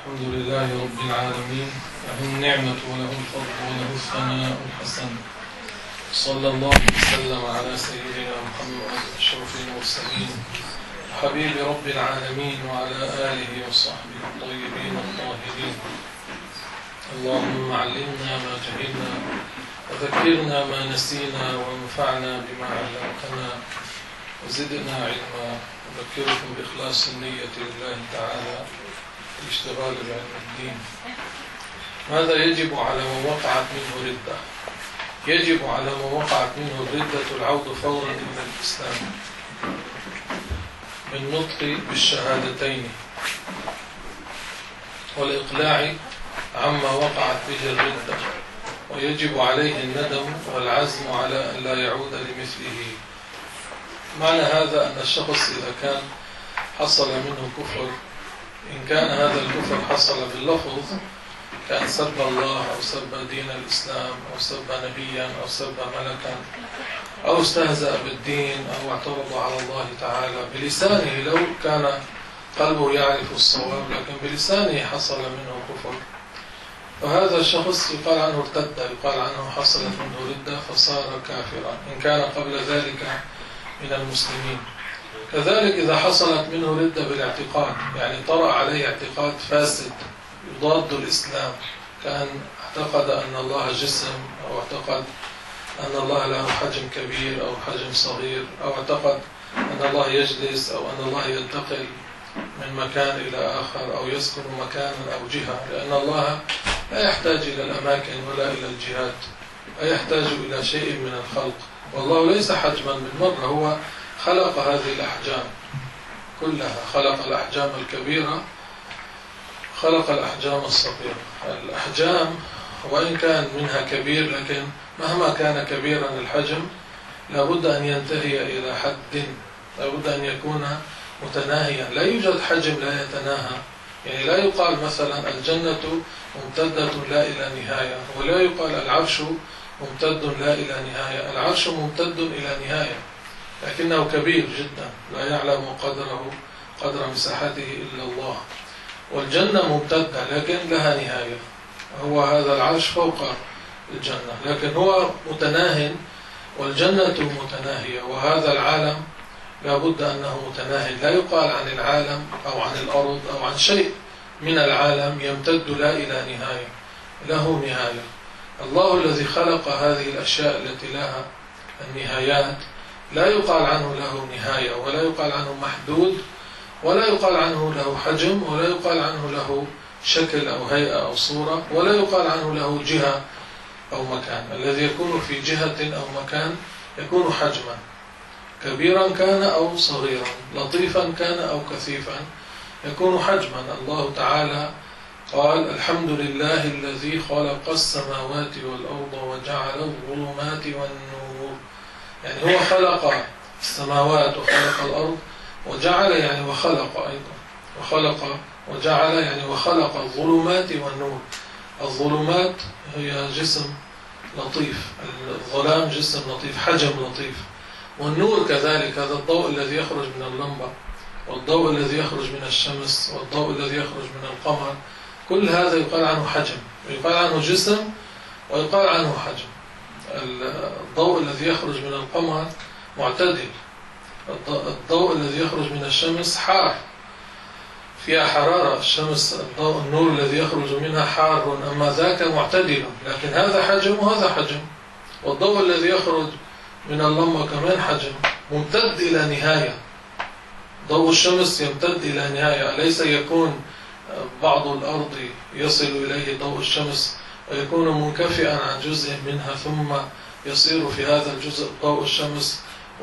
الحمد لله رب العالمين، له النعمة وله الفضل وله الثناء الحسن. صلى الله وسلم على سيدنا محمد أشرف المرسلين حبيب رب العالمين وعلى آله وصحبه الطيبين الطاهرين. اللهم علمنا ما جهلنا وذكرنا ما نسينا وانفعنا بما علمتنا وزدنا علما. أذكركم بإخلاص النية لله تعالى الاشتغال بعلم الدين. ماذا يجب على من وقعت منه ردة؟ يجب على من وقعت منه الردة العود فورا إلى الإسلام بالنطق بالشهادتين والإقلاع عما وقعت به الردة، ويجب عليه الندم والعزم على أن لا يعود لمثله. معنى هذا أن الشخص إذا كان حصل منه كفر، إن كان هذا الكفر حصل باللفظ كان سب الله أو سب دين الإسلام أو سب نبيا أو سب ملكا أو استهزأ بالدين أو اعترض على الله تعالى بلسانه، لو كان قلبه يعرف الصواب لكن بلسانه حصل منه كفر، فهذا الشخص يقال عنه ارتد، يقال عنه حصلت منه ردة فصار كافرا إن كان قبل ذلك من المسلمين. كذلك إذا حصلت منه ردة بالاعتقاد، يعني طرأ عليه اعتقاد فاسد يضاد الإسلام، كان اعتقد أن الله جسم أو اعتقد أن الله له حجم كبير أو حجم صغير أو اعتقد أن الله يجلس أو أن الله ينتقل من مكان إلى آخر أو يسكن مكانا أو جهة، لأن الله لا يحتاج إلى الأماكن ولا إلى الجهات، لا يحتاج إلى شيء من الخلق، والله ليس حجما بالمرة، هو خلق هذه الأحجام كلها، خلق الأحجام الكبيرة، خلق الأحجام الصغيرة. الأحجام وإن كان منها كبير، لكن مهما كان كبيرا الحجم لابد أن ينتهي إلى حد، لابد أن يكون متناهيا، لا يوجد حجم لا يتناهى. يعني لا يقال مثلا الجنة ممتدة لا إلى نهاية، ولا يقال العرش ممتد لا إلى نهاية. العرش ممتد إلى نهاية لكنه كبير جدا، لا يعلم قدر مساحته إلا الله. والجنة ممتدة لكن لها نهاية، هو هذا العرش فوق الجنة، لكن هو متناه والجنة متناهية، وهذا العالم لابد أنه متناهي. لا يقال عن العالم أو عن الأرض أو عن شيء من العالم يمتد لا إلى نهاية، له نهاية. الله الذي خلق هذه الأشياء التي لها النهايات لا يقال عنه له نهاية، ولا يقال عنه محدود، ولا يقال عنه له حجم، ولا يقال عنه له شكل أو هيئة أو صورة، ولا يقال عنه له جهة أو مكان. الذي يكون في جهة أو مكان يكون حجما، كبيرا كان أو صغيرا، لطيفا كان أو كثيفا، يكون حجما. الله تعالى قال: الحمد لله الذي خلق السماوات والأرض وجعل الظلمات والنور. يعني هو خلق السماوات وخلق الأرض، وجعل يعني وخلق أيضا، وخلق وجعل يعني وخلق الظلمات والنور. الظلمات هي جسم لطيف، الظلام جسم لطيف، حجم لطيف. والنور كذلك، هذا الضوء الذي يخرج من اللمبة، والضوء الذي يخرج من الشمس، والضوء الذي يخرج من القمر، كل هذا يقال عنه حجم، يقال عنه جسم ويقال عنه حجم. الضوء الذي يخرج من القمر معتدل، الضوء الذي يخرج من الشمس حار، فيها حرارة الشمس، النور الذي يخرج منها حار، أما ذاك معتدل، لكن هذا حجم وهذا حجم. والضوء الذي يخرج من اللمبة كمان حجم ممتد إلى نهاية. ضوء الشمس يمتد إلى نهاية، ليس يكون بعض الأرض يصل إليه ضوء الشمس ويكون منكفئا عن جزء منها ثم يصير في هذا الجزء ضوء الشمس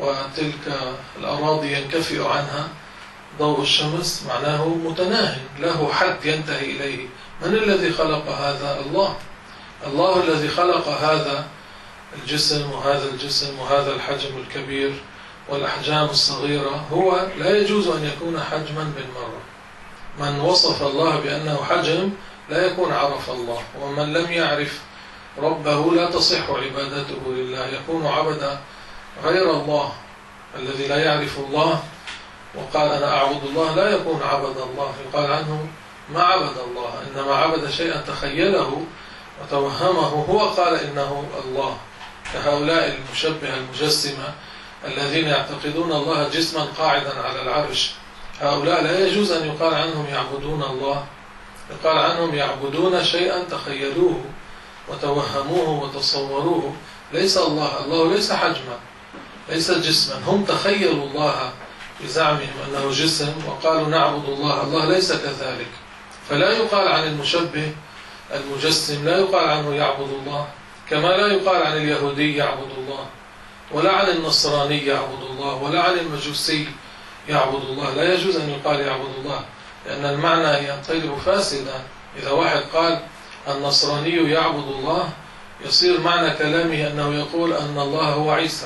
وتلك الأراضي ينكفئ عنها ضوء الشمس. معناه متناهي، له حد ينتهي إليه. من الذي خلق هذا؟ الله. الله الذي خلق هذا الجسم وهذا الجسم وهذا الحجم الكبير والأحجام الصغيرة، هو لا يجوز أن يكون حجما بالمرة. من وصف الله بأنه حجم لا يكون عرف الله، ومن لم يعرف ربه لا تصح عبادته لله، يكون عبد غير الله. الذي لا يعرف الله وقال أنا أعبد الله لا يكون عبد الله، يقال عنه ما عبد الله، إنما عبد شيئا تخيله وتوهمه، هو قال إنه الله، كهؤلاء المشبهة المجسمة الذين يعتقدون الله جسما قاعدا على العرش. هؤلاء لا يجوز أن يقال عنهم يعبدون الله، يقال عنهم يعبدون شيئا تخيلوه وتوهموه وتصوروه، ليس الله. الله ليس حجما، ليس جسما، هم تخيلوا الله بزعمهم أنه جسم وقالوا نعبد الله، الله ليس كذلك. فلا يقال عن المشبه المجسم، لا يقال عنه يعبد الله، كما لا يقال عن اليهودي يعبد الله، ولا عن النصراني يعبد الله، ولا عن المجوسي يعبد الله. لا يجوز أن يقال يعبد الله، لأن المعنى ينقلب فاسدا. إذا واحد قال النصراني يعبد الله، يصير معنى كلامه أنه يقول أن الله هو عيسى.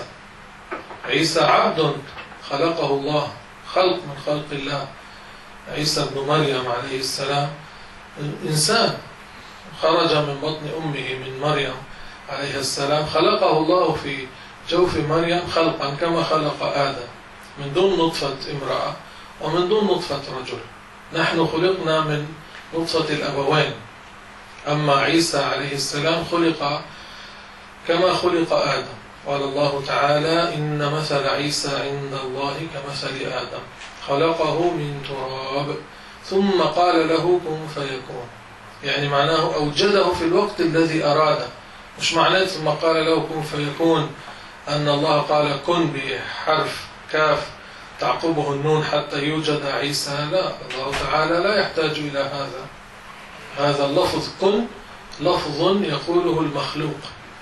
عيسى عبد خلقه الله، خلق من خلق الله. عيسى بن مريم عليه السلام إنسان خرج من بطن أمه من مريم عليه السلام، خلقه الله في جوف مريم خلقا كما خلق آدم، من دون نطفة امرأة ومن دون نطفة رجل. نحن خلقنا من نطفة الأبوين، أما عيسى عليه السلام خلق كما خلق آدم. قال الله تعالى إن مثل عيسى عند الله كمثل آدم خلقه من تراب ثم قال له كن فيكون، يعني معناه أوجده في الوقت الذي أراده. مش معناه ثم قال له كن فيكون أن الله قال كن بحرف كاف تعقبه النون حتى يوجد عيسى، لا، الله تعالى لا يحتاج إلى هذا. هذا اللفظ كن لفظ يقوله المخلوق،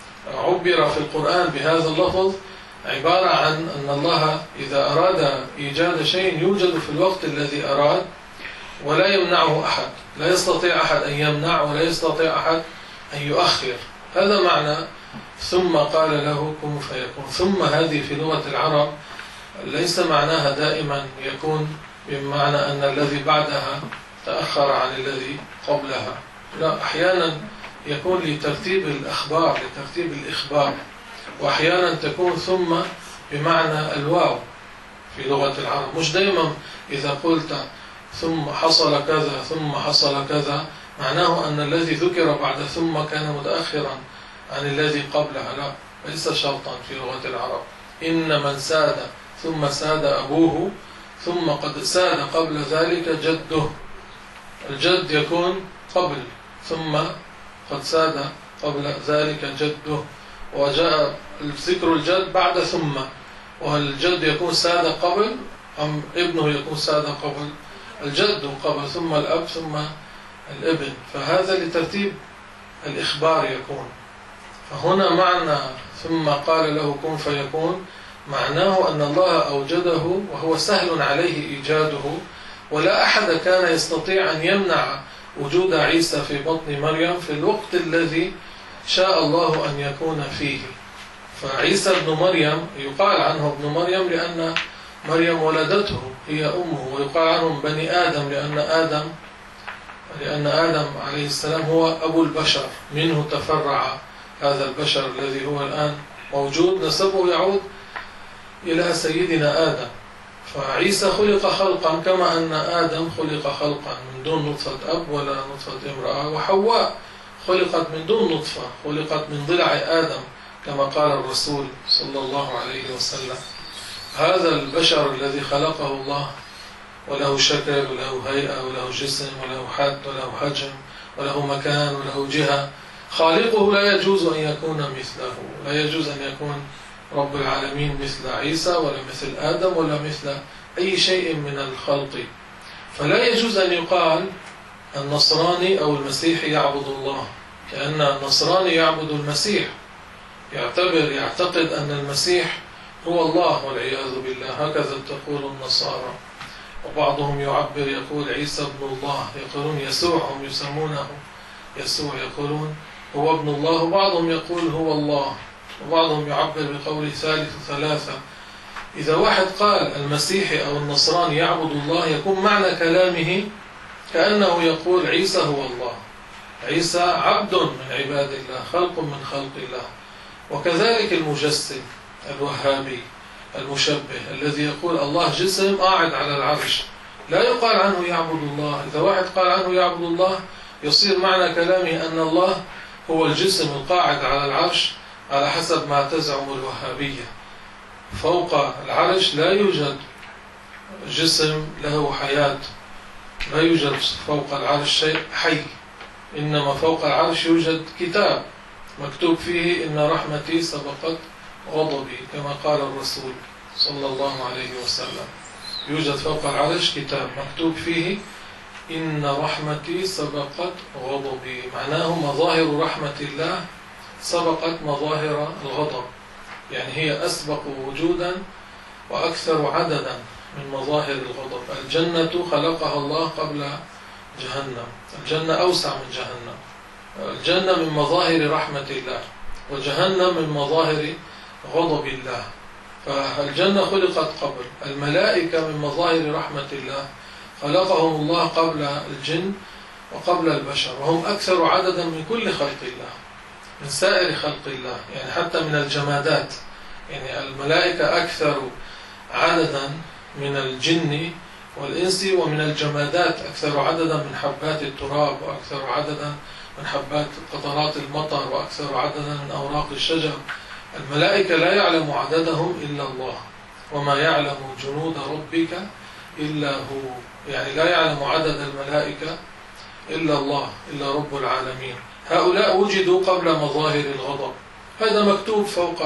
عبر في القرآن بهذا اللفظ عبارة عن أن الله إذا أراد إيجاد شيء يوجد في الوقت الذي أراد، ولا يمنعه أحد، لا يستطيع أحد أن يمنع ولا يستطيع أحد أن يؤخر. هذا معنى ثم قال له كن فيكون. ثم هذه في لغة العرب ليس معناها دائما يكون بمعنى أن الذي بعدها تأخر عن الذي قبلها، لا، أحيانا يكون لترتيب الأخبار، لترتيب الإخبار، وأحيانا تكون ثم بمعنى الواو في لغة العرب. مش دائما إذا قلت ثم حصل كذا ثم حصل كذا معناه أن الذي ذكر بعد ثم كان متأخرا عن الذي قبلها، لا، ليس شرطا في لغة العرب. إن من ساد ثم ساد أبوه ثم قد ساد قبل ذلك جده، الجد يكون قبل ثم قد ساد قبل ذلك جده، وجاء ذكر الجد بعد ثم، والجد يكون ساد قبل أم ابنه يكون ساد قبل، الجد قبل ثم الأب ثم الابن، فهذا لترتيب الإخبار يكون. فهنا معنى ثم قال له كن فيكون معناه أن الله أوجده وهو سهل عليه إيجاده، ولا أحد كان يستطيع أن يمنع وجود عيسى في بطن مريم في الوقت الذي شاء الله أن يكون فيه. فعيسى ابن مريم يقال عنه ابن مريم لأن مريم ولدته هي أمه، ويقال عنهم بني آدم لأن آدم عليه السلام هو أبو البشر، منه تفرع هذا البشر الذي هو الآن موجود، نسبه يعود إلى سيدنا آدم. فعيسى خلق خلقا كما أن آدم خلق خلقا من دون نطفة أب ولا نطفة امرأة، وحواء خلقت من دون نطفة، خلقت من ضلع آدم كما قال الرسول صلى الله عليه وسلم. هذا البشر الذي خلقه الله وله شكل وله هيئة وله جسم وله حد وله حجم وله مكان وله جهة، خالقه لا يجوز أن يكون مثله، لا يجوز أن يكون رب العالمين مثل عيسى ولا مثل آدم ولا مثل أي شيء من الخلق. فلا يجوز أن يقال النصراني أو المسيحي يعبد الله، لأن النصراني يعبد المسيح، يعتقد أن المسيح هو الله والعياذ بالله، هكذا تقول النصارى. وبعضهم يعبر يقول عيسى ابن الله، يقولون يسوع، هم يسمونه يسوع، يقولون هو ابن الله، وبعضهم يقول هو الله، وبعضهم يعبر بقول ثالث ثلاثة. إذا واحد قال المسيحي أو النصراني يعبد الله يكون معنى كلامه كأنه يقول عيسى هو الله، عيسى عبد من عباد الله، خلق من خلق الله. وكذلك المجسم الوهابي المشبه الذي يقول الله جسم قاعد على العرش، لا يقال عنه يعبد الله. إذا واحد قال عنه يعبد الله يصير معنى كلامه أن الله هو الجسم القاعد على العرش على حسب ما تزعم الوهابية. فوق العرش لا يوجد جسم له حياة، لا يوجد فوق العرش شيء حي، إنما فوق العرش يوجد كتاب مكتوب فيه إن رحمتي سبقت غضبي، كما قال الرسول صلى الله عليه وسلم. يوجد فوق العرش كتاب مكتوب فيه إن رحمتي سبقت غضبي، معناه مظاهر رحمة الله سبقت مظاهر الغضب، يعني هي أسبق وجودا وأكثر عددا من مظاهر الغضب. الجنة خلقها الله قبل جهنم، الجنة أوسع من جهنم. الجنة من مظاهر رحمة الله، وجهنم من مظاهر غضب الله. فالجنة خلقت قبل. الملائكة من مظاهر رحمة الله، خلقهم الله قبل الجن وقبل البشر، وهم أكثر عددا من كل خلق الله، من سائر خلق الله، يعني حتى من الجمادات. يعني الملائكة أكثر عددا من الجن والإنس، ومن الجمادات أكثر عددا من حبات التراب، وأكثر عددا من حبات قطرات المطر، وأكثر عددا من أوراق الشجر. الملائكة لا يعلم عددهم إلا الله، وما يعلم جنود ربك إلا هو، يعني لا يعلم عدد الملائكة إلا الله، إلا رب العالمين. هؤلاء وجدوا قبل مظاهر الغضب. هذا مكتوب فوق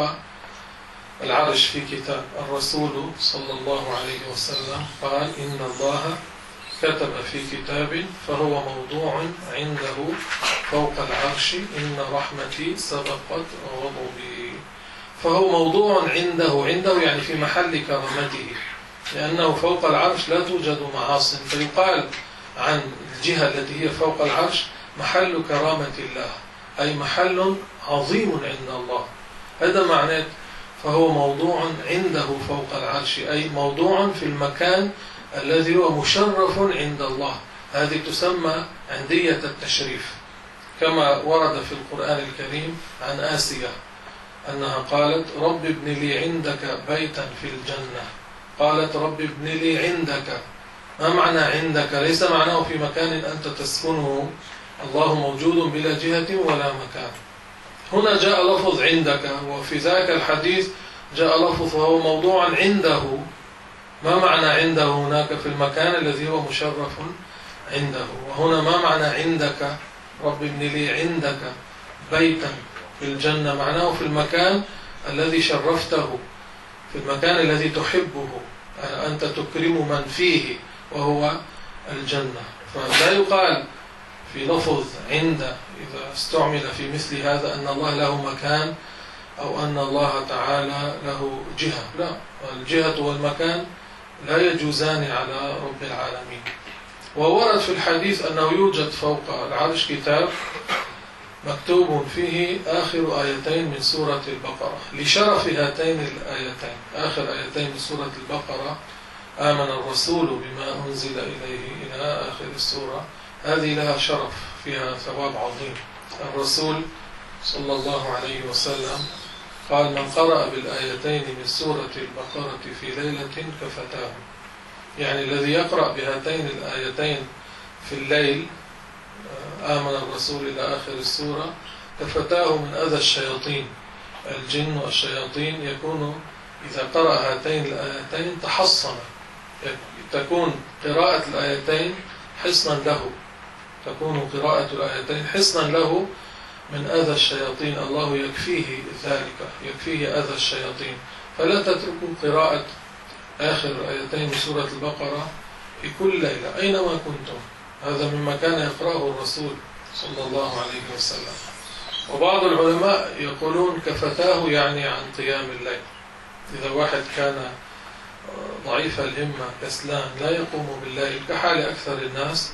العرش في كتاب. الرسول صلى الله عليه وسلم قال إن الله كتب في كتاب فهو موضوع عنده فوق العرش إن رحمتي سبقت غضبي. فهو موضوع عنده يعني في محل كرامته، لأنه فوق العرش لا توجد معاصٍ، فيقال عن الجهة التي هي فوق العرش محل كرامة الله، أي محل عظيم عند الله. هذا معناه فهو موضوع عنده فوق العرش، أي موضوع في المكان الذي هو مشرف عند الله. هذه تسمى عندية التشريف، كما ورد في القرآن الكريم عن آسيا أنها قالت رب ابن لي عندك بيتا في الجنة. قالت رب ابن لي عندك. ما معنى عندك؟ ليس معناه في مكان أنت تسكنه، الله موجود بلا جهة ولا مكان. هنا جاء لفظ عندك، وفي ذاك الحديث جاء لفظ وهو موضوع عنده. ما معنى عنده هناك؟ في المكان الذي هو مشرف عنده. وهنا ما معنى عندك؟ رب ابن لي عندك بيتا في الجنة، معناه في المكان الذي شرفته، في المكان الذي تحبه، أنت تكرم من فيه وهو الجنة. فلا يقال في لفظ عند إذا استعمل في مثل هذا أن الله له مكان أو أن الله تعالى له جهة، لا، الجهة والمكان لا يجوزان على رب العالمين. وورد في الحديث أنه يوجد فوق العرش كتاب مكتوب فيه آخر آيتين من سورة البقرة، لشرف هاتين الآيتين. آخر آيتين من سورة البقرة آمن الرسول بما أنزل إليه إلى آخر السورة، هذه لها شرف، فيها ثواب عظيم. الرسول صلى الله عليه وسلم قال من قرأ بالآيتين من سورة البقرة في ليلة كفتاه، يعني الذي يقرأ بهاتين الآيتين في الليل آمن الرسول إلى آخر السورة كفتاه من أذى الشياطين. الجن والشياطين يكون إذا قرأ هاتين الآيتين تحصن، تكون قراءة الآيتين حصنا له، تكون قراءة الآيتين حصنا له من أذى الشياطين. الله يكفيه ذلك، يكفيه أذى الشياطين. فلا تتركوا قراءة آخر آيتين من سورة البقرة في كل ليلة أينما كنتم. هذا مما كان يقرأه الرسول صلى الله عليه وسلم. وبعض العلماء يقولون كفتاه يعني عن قيام الليل. إذا واحد كان ضعيف الهمة كسلان لا يقوم بالليل كحال أكثر الناس،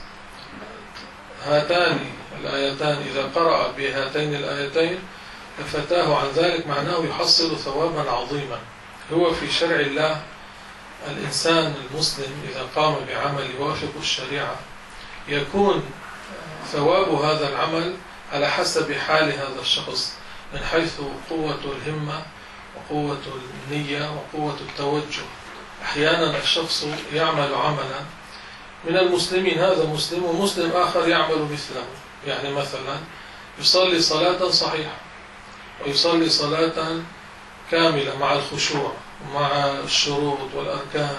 هاتان الآيتان إذا قرأ بهاتين الآيتين كفتاه عن ذلك، معناه يحصل ثوابا عظيما. هو في شرع الله الإنسان المسلم إذا قام بعمل يوافق الشريعة يكون ثواب هذا العمل على حسب حال هذا الشخص، من حيث قوة الهمة وقوة النية وقوة التوجه. أحيانا الشخص يعمل عملا من المسلمين، هذا مسلم ومسلم آخر يعمل مثله. يعني مثلا يصلي صلاة صحيحة ويصلي صلاة كاملة مع الخشوع ومع الشروط والأركان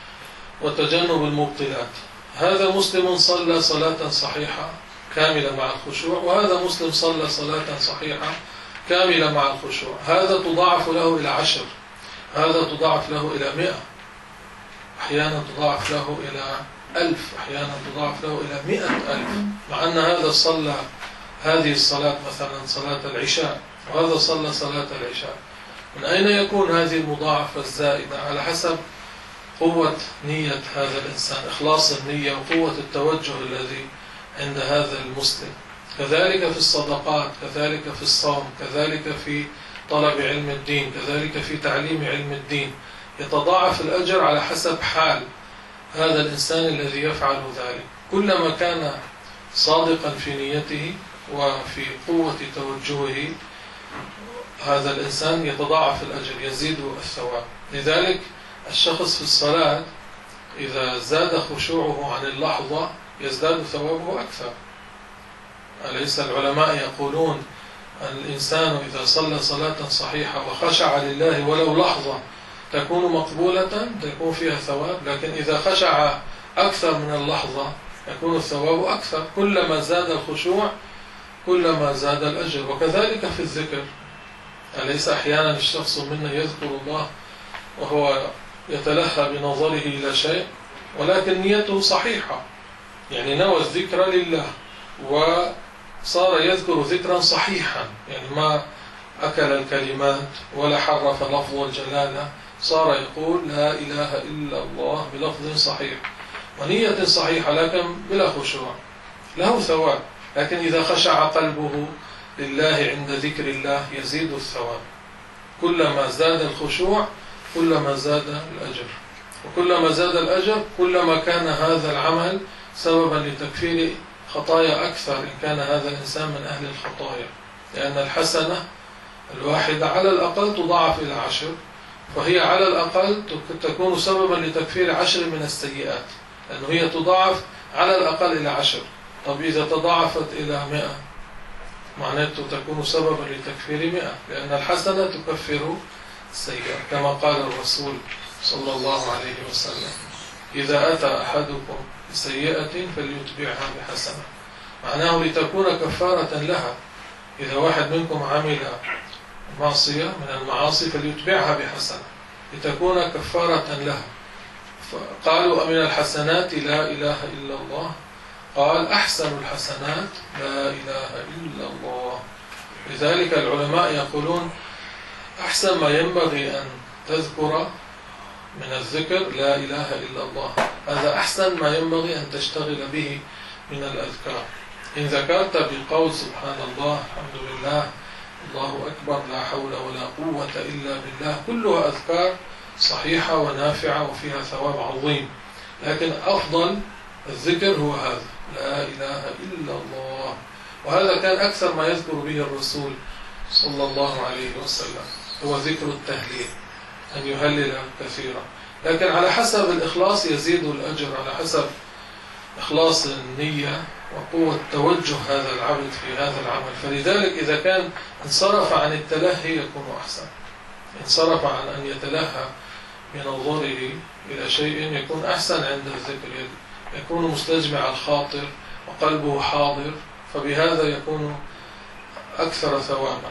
وتجنب المبطلات، هذا مسلم صلى صلاة صحيحة كاملة مع الخشوع، وهذا مسلم صلى صلاة صحيحة كاملة مع الخشوع. هذا تضاعف له إلى 10، هذا تضاعف له إلى 100، أحيانا تضاعف له إلى 1000، أحيانا تضاعف له إلى 100,000، مع أن هذا صلى هذه الصلاة مثلا صلاة العشاء وهذا صلى صلاة العشاء. من أين يكون هذه المضاعفة الزائدة؟ على حسب قوة نية هذا الإنسان، إخلاص النية وقوة التوجه الذي عند هذا المسلم. كذلك في الصدقات، كذلك في الصوم، كذلك في طلب علم الدين، كذلك في تعليم علم الدين، يتضاعف الأجر على حسب حال هذا الإنسان الذي يفعل ذلك. كلما كان صادقا في نيته وفي قوة توجهه هذا الإنسان يتضاعف الأجر، يزيد الثواب. لذلك الشخص في الصلاة إذا زاد خشوعه عن اللحظة يزداد ثوابه أكثر. أليس العلماء يقولون الإنسان إذا صلى صلاة صحيحة وخشع لله ولو لحظة تكون مقبولة، تكون فيها ثواب، لكن إذا خشع أكثر من اللحظة يكون الثواب أكثر. كلما زاد الخشوع كلما زاد الأجر. وكذلك في الذكر، أليس أحيانا الشخص منا يذكر الله وهو يتلهى بنظره إلى شيء ولكن نيته صحيحة، يعني نوى الذكر لله وصار يذكر ذكرا صحيحا، يعني ما أكل الكلمات ولا حرف لفظ الجلالة، صار يقول لا إله إلا الله بلفظ صحيح ونية صحيحة لكن بلا خشوع، له ثواب. لكن إذا خشع قلبه لله عند ذكر الله يزيد الثواب. كلما زاد الخشوع كلما زاد الأجر، وكلما زاد الأجر كلما كان هذا العمل سببا لتكفير خطايا أكثر إن كان هذا الإنسان من أهل الخطايا، لأن الحسنة الواحدة على الأقل تضاعف إلى 10، فهي على الأقل تكون سببا لتكفير 10 من السيئات، لأنه هي تضاعف على الأقل إلى 10. طب إذا تضاعفت إلى 100 معناته تكون سببا لتكفير 100، لأن الحسنة تكفر السيئة، كما قال الرسول صلى الله عليه وسلم إذا أتى أحدكم بسيئة فليتبعها بحسنة، معناه لتكون كفارة لها. إذا واحد منكم عمل معصية من المعاصي فليتبعها بحسنة لتكون كفارة لها. قالوا أمن الحسنات لا إله إلا الله، قال أحسن الحسنات لا إله إلا الله. لذلك العلماء يقولون أحسن ما ينبغي أن تذكر من الذكر لا إله إلا الله، هذا أحسن ما ينبغي أن تشتغل به من الأذكار. إن ذكرت بقول سبحان الله الحمد لله الله أكبر لا حول ولا قوة إلا بالله، كلها أذكار صحيحة ونافعة وفيها ثواب عظيم، لكن أفضل الذكر هو هذا لا إله إلا الله. وهذا كان أكثر ما يذكر به الرسول صلى الله عليه وسلم، هو ذكر التهليل، أن يهلل كثيرا. لكن على حسب الإخلاص يزيد الأجر، على حسب إخلاص النية وقوة توجه هذا العبد في هذا العمل. فلذلك إذا كان انصرف عن التلهي يكون أحسن، انصرف عن أن يتلهى بنظره إلى شيء يكون أحسن عند الذكر، يكون مستجمع الخاطر وقلبه حاضر، فبهذا يكون أكثر ثوابا.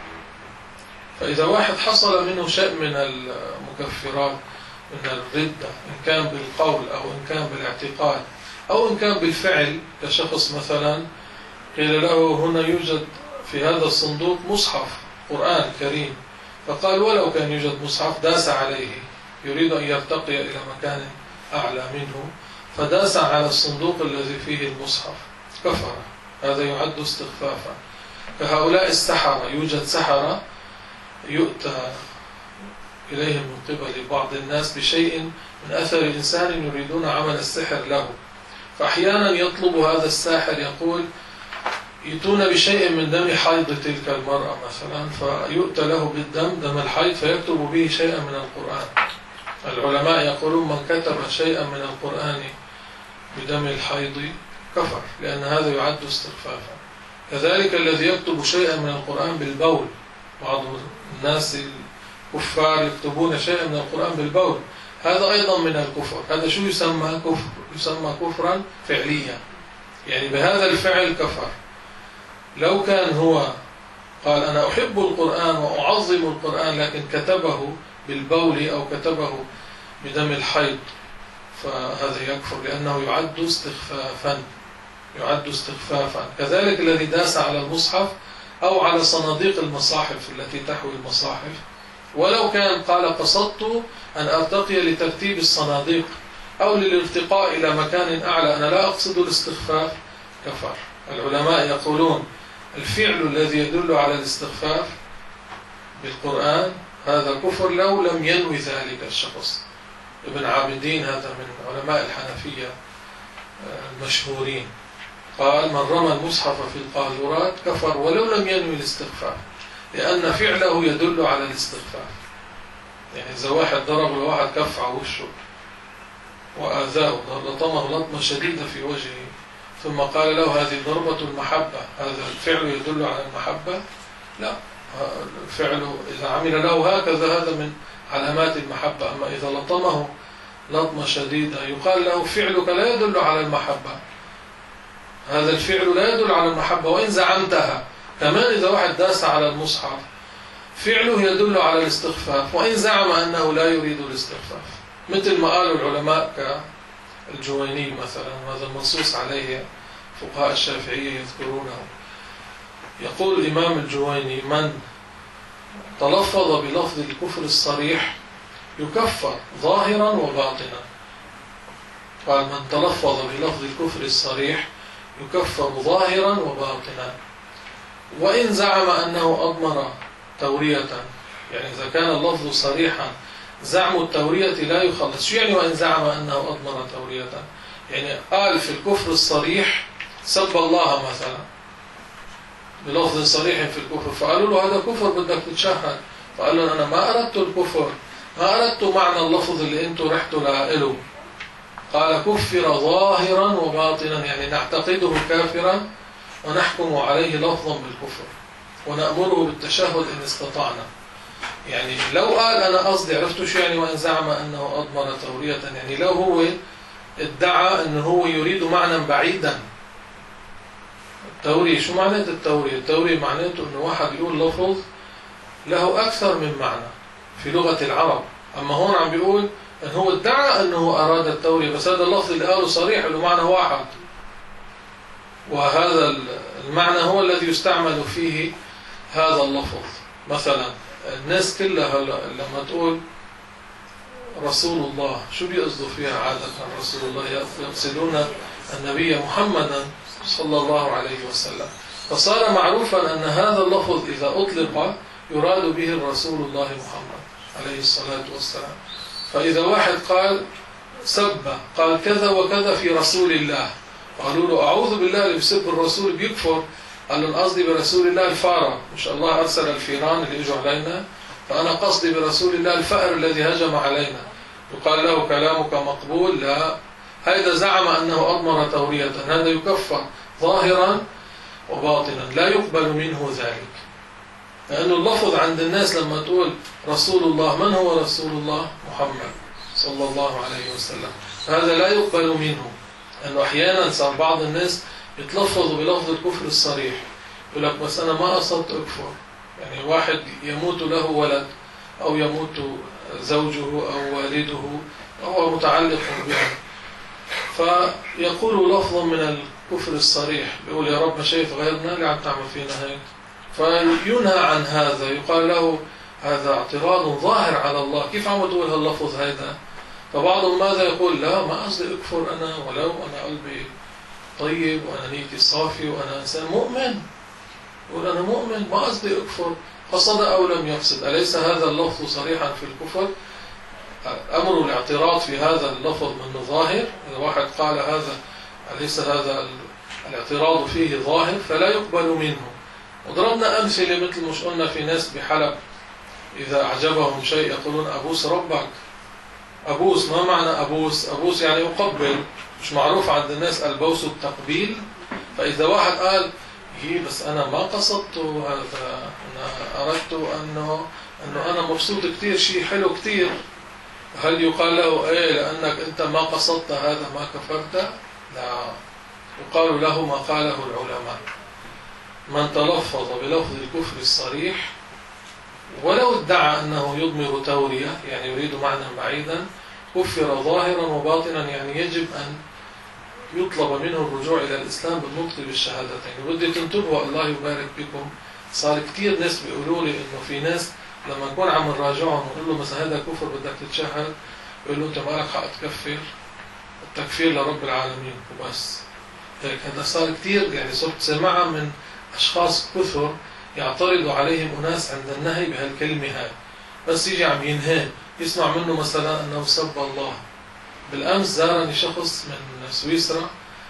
فإذا واحد حصل منه شيء من المكفرات من الردة، إن كان بالقول أو إن كان بالاعتقاد أو إن كان بالفعل، كشخص مثلا قيل له هنا يوجد في هذا الصندوق مصحف قرآن كريم، فقال ولو كان يوجد مصحف، داس عليه يريد أن يرتقي إلى مكان أعلى منه، فداس على الصندوق الذي فيه المصحف كفر، هذا يعد استخفافا. فهؤلاء السحرة، يوجد سحرة يؤتى إليهم من قبل بعض الناس بشيء من أثر إنسان يريدون عمل السحر له، فأحيانا يطلب هذا الساحر يقول يأتون بشيء من دم حيض تلك المرأة مثلا، فيؤتى له بالدم دم الحيض فيكتب به شيئا من القرآن. العلماء يقولون من كتب شيئا من القرآن بدم الحيض كفر، لأن هذا يعد استخفافا. كذلك الذي يكتب شيئا من القرآن بالبول، بعض الناس الكفار يكتبون شيئا من القرآن بالبول، هذا أيضا من الكفر. هذا شو يسمى كفر؟ يسمى كفرا فعليا، يعني بهذا الفعل كفر. لو كان هو قال أنا أحب القرآن وأعظم القرآن لكن كتبه بالبول أو كتبه بدم الحيض فهذا يكفر، لأنه يعد استخفافا، يعد استخفافا. كذلك الذي داس على المصحف أو على صناديق المصاحف التي تحوي المصاحف، ولو كان قال قصدت أن أرتقي لترتيب الصناديق أو للارتقاء إلى مكان أعلى، أنا لا أقصد الاستخفاف، كفر. العلماء يقولون الفعل الذي يدل على الاستخفاف بالقرآن هذا كفر لو لم ينوي ذلك الشخص. ابن عابدين هذا من علماء الحنفية المشهورين قال من رمى المصحف في القاذورات كفر ولو لم ينوي الاستخفاف، لأن فعله يدل على الاستخفاف. يعني إذا واحد ضرب لواحد كف على وشه وآذاه، لطمه لطمة شديدة في وجهه، ثم قال له هذه ضربة المحبة، هذا الفعل يدل على المحبة؟ لا، الفعل إذا عمل له هكذا هذا من علامات المحبة. أما إذا لطمه لطمة شديدة يقال له فعلك لا يدل على المحبة، هذا الفعل لا يدل على المحبة وإن زعمتها. كمان إذا واحد داس على المصحف فعله يدل على الاستخفاف وإن زعم أنه لا يريد الاستخفاف، مثل ما قالوا العلماء كالجويني مثلا، هذا المنصوص عليه فقهاء الشافعية يذكرونه. يقول الإمام الجويني من تلفظ بلفظ الكفر الصريح يكفر ظاهرا وباطنا. قال من تلفظ بلفظ الكفر الصريح يكفر ظاهرا وباطنا، وإن زعم أنه أضمر تورية. يعني إذا كان اللفظ صريحا زعم التورية لا يخلص. شو يعني وإن زعم أنه أضمر تورية؟ يعني قال في الكفر الصريح سب الله مثلا بلفظ صريح في الكفر، فقالوا له هذا كفر بدك تتشهد، فقال له أنا ما أردت الكفر، ما أردت معنى اللفظ اللي أنتم رحتوا له. قال كفر ظاهرا وباطنا، يعني نعتقده كافرا ونحكم عليه لفظا بالكفر ونأمره بالتشهد إن استطعنا. يعني لو قال أنا قصدي عرفتوا شو يعني وإن زعم أنه أضمر تورية، يعني لو هو ادعى أنه هو يريد معنى بعيدا. التورية شو معنات التورية؟ التورية معناته أنه واحد يقول لفظ له أكثر من معنى في لغة العرب، أما هون عم بيقول أن هو ادعى أنه أراد التورية بس هذا اللفظ اللي قاله صريح له معنى واحد، وهذا المعنى هو الذي يستعمل فيه هذا اللفظ. مثلا الناس كلها لما تقول رسول الله شو بيقصدوا فيها عادة؟ رسول الله يقصدون النبي محمدا صلى الله عليه وسلم، فصار معروفا أن هذا اللفظ إذا أطلق يراد به الرسول الله محمد عليه الصلاة والسلام. فإذا واحد قال سب قال كذا وكذا في رسول الله، قالوا له أعوذ بالله اللي بيسب الرسول بيكفر، قال له قصدي برسول الله الفارة، مش الله أرسل الفيران اللي اجوا علينا، فأنا قصدي برسول الله الفأر الذي هجم علينا. يقال له كلامك مقبول؟ لا، هذا زعم أنه أضمر تورية، هذا يكفر ظاهرا وباطنا لا يقبل منه ذلك. لأن اللفظ عند الناس لما تقول رسول الله، من هو رسول الله؟ محمد صلى الله عليه وسلم، هذا لا يقبل منه. أنه أحيانا صار بعض الناس يتلفظوا بلفظ الكفر الصريح، يقول لك بس أنا ما قصدت أكفر. يعني واحد يموت له ولد أو يموت زوجه أو والده أو هو متعلق به، فيقول لفظا من الكفر الصريح، يقول يا رب ما شايف غيرنا اللي عم تعمل فينا هيك، فينهى عن هذا، يقال له هذا اعتراض ظاهر على الله، كيف عم تقول هاللفظ هيدا؟ فبعضهم ماذا يقول؟ لا ما قصدي أكفر أنا، ولو أنا قلبي طيب وأنا نيتي صافي وأنا إنسان مؤمن، يقول أنا مؤمن ما قصدي أكفر، قصد أو لم يقصد. أليس هذا اللفظ صريحا في الكفر؟ أمر الاعتراض في هذا اللفظ منه ظاهر. إذا واحد قال هذا أليس هذا الاعتراض فيه ظاهر فلا يقبل منه. وضربنا أمثلة مثل مش قلنا في ناس بحلب إذا أعجبهم شيء يقولون أبوس ربك. أبوس ما معنى أبوس؟ أبوس يعني أقبل، مش معروف عند الناس البوس التقبيل. فإذا واحد قال بس أنا ما قصدت هذا، أنا أردت أنه أنا مبسوط كتير، شيء حلو كتير، هل يقال له لأنك أنت ما قصدت هذا ما كفرت؟ لا، يقال له ما قاله العلماء: من تلفظ بلفظ الكفر الصريح ولو ادعى أنه يضمر تورية، يعني يريد معنى بعيدا، كفر ظاهرا وباطنا، يعني يجب أن يطلب منه الرجوع إلى الإسلام بالنطق بالشهادتين. وبدي تنتبهوا، الله يبارك بكم، صار كتير ناس بيقولوا لي إنه في ناس لما نكون عم نراجعهم ونقول له مثلا هذا كفر بدك تتشهد، يقول له أنت ما لك حق تكفر، التكفير لرب العالمين وبس. هيك هذا صار كتير، يعني صرت سمعها من أشخاص كثر يعترضوا عليهم أناس عند النهي بهالكلمة هاي، بس يجي عم ينهي يسمع منه مثلا أنه سب الله. بالأمس زارني شخص من سويسرا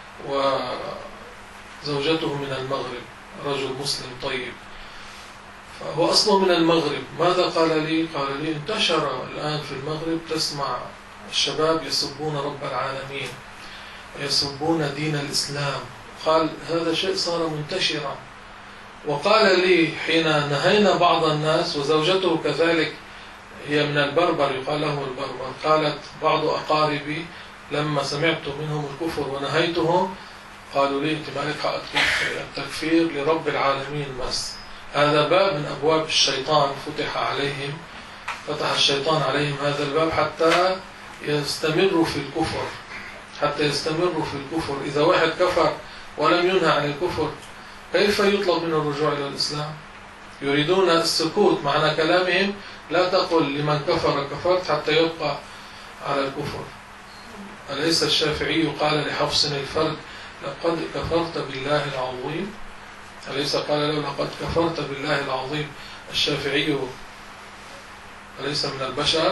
وزوجته من المغرب، رجل مسلم طيب، فهو أصله من المغرب. ماذا قال لي؟ قال لي انتشر الآن في المغرب تسمع الشباب يسبون رب العالمين ويسبون دين الإسلام. قال هذا شيء صار منتشرا. وقال لي حين نهينا بعض الناس، وزوجته كذلك هي من البربر، يقال لهم البربر، قالت بعض أقاربي لما سمعت منهم الكفر ونهيتهم قالوا لي أنت مالك حق التكفير لرب العالمين بس. هذا باب من أبواب الشيطان فتح عليهم، فتح الشيطان عليهم هذا الباب حتى يستمروا في الكفر، إذا واحد كفر ولم ينهى عن الكفر كيف يطلب منه الرجوع إلى الإسلام؟ يريدون السكوت. معنى كلامهم لا تقل لمن كفر كفرت حتى يبقى على الكفر. أليس الشافعي قال لحفص الفرد لقد كفرت بالله العظيم؟ أليس قال له لقد كفرت بالله العظيم؟ الشافعي أليس من البشر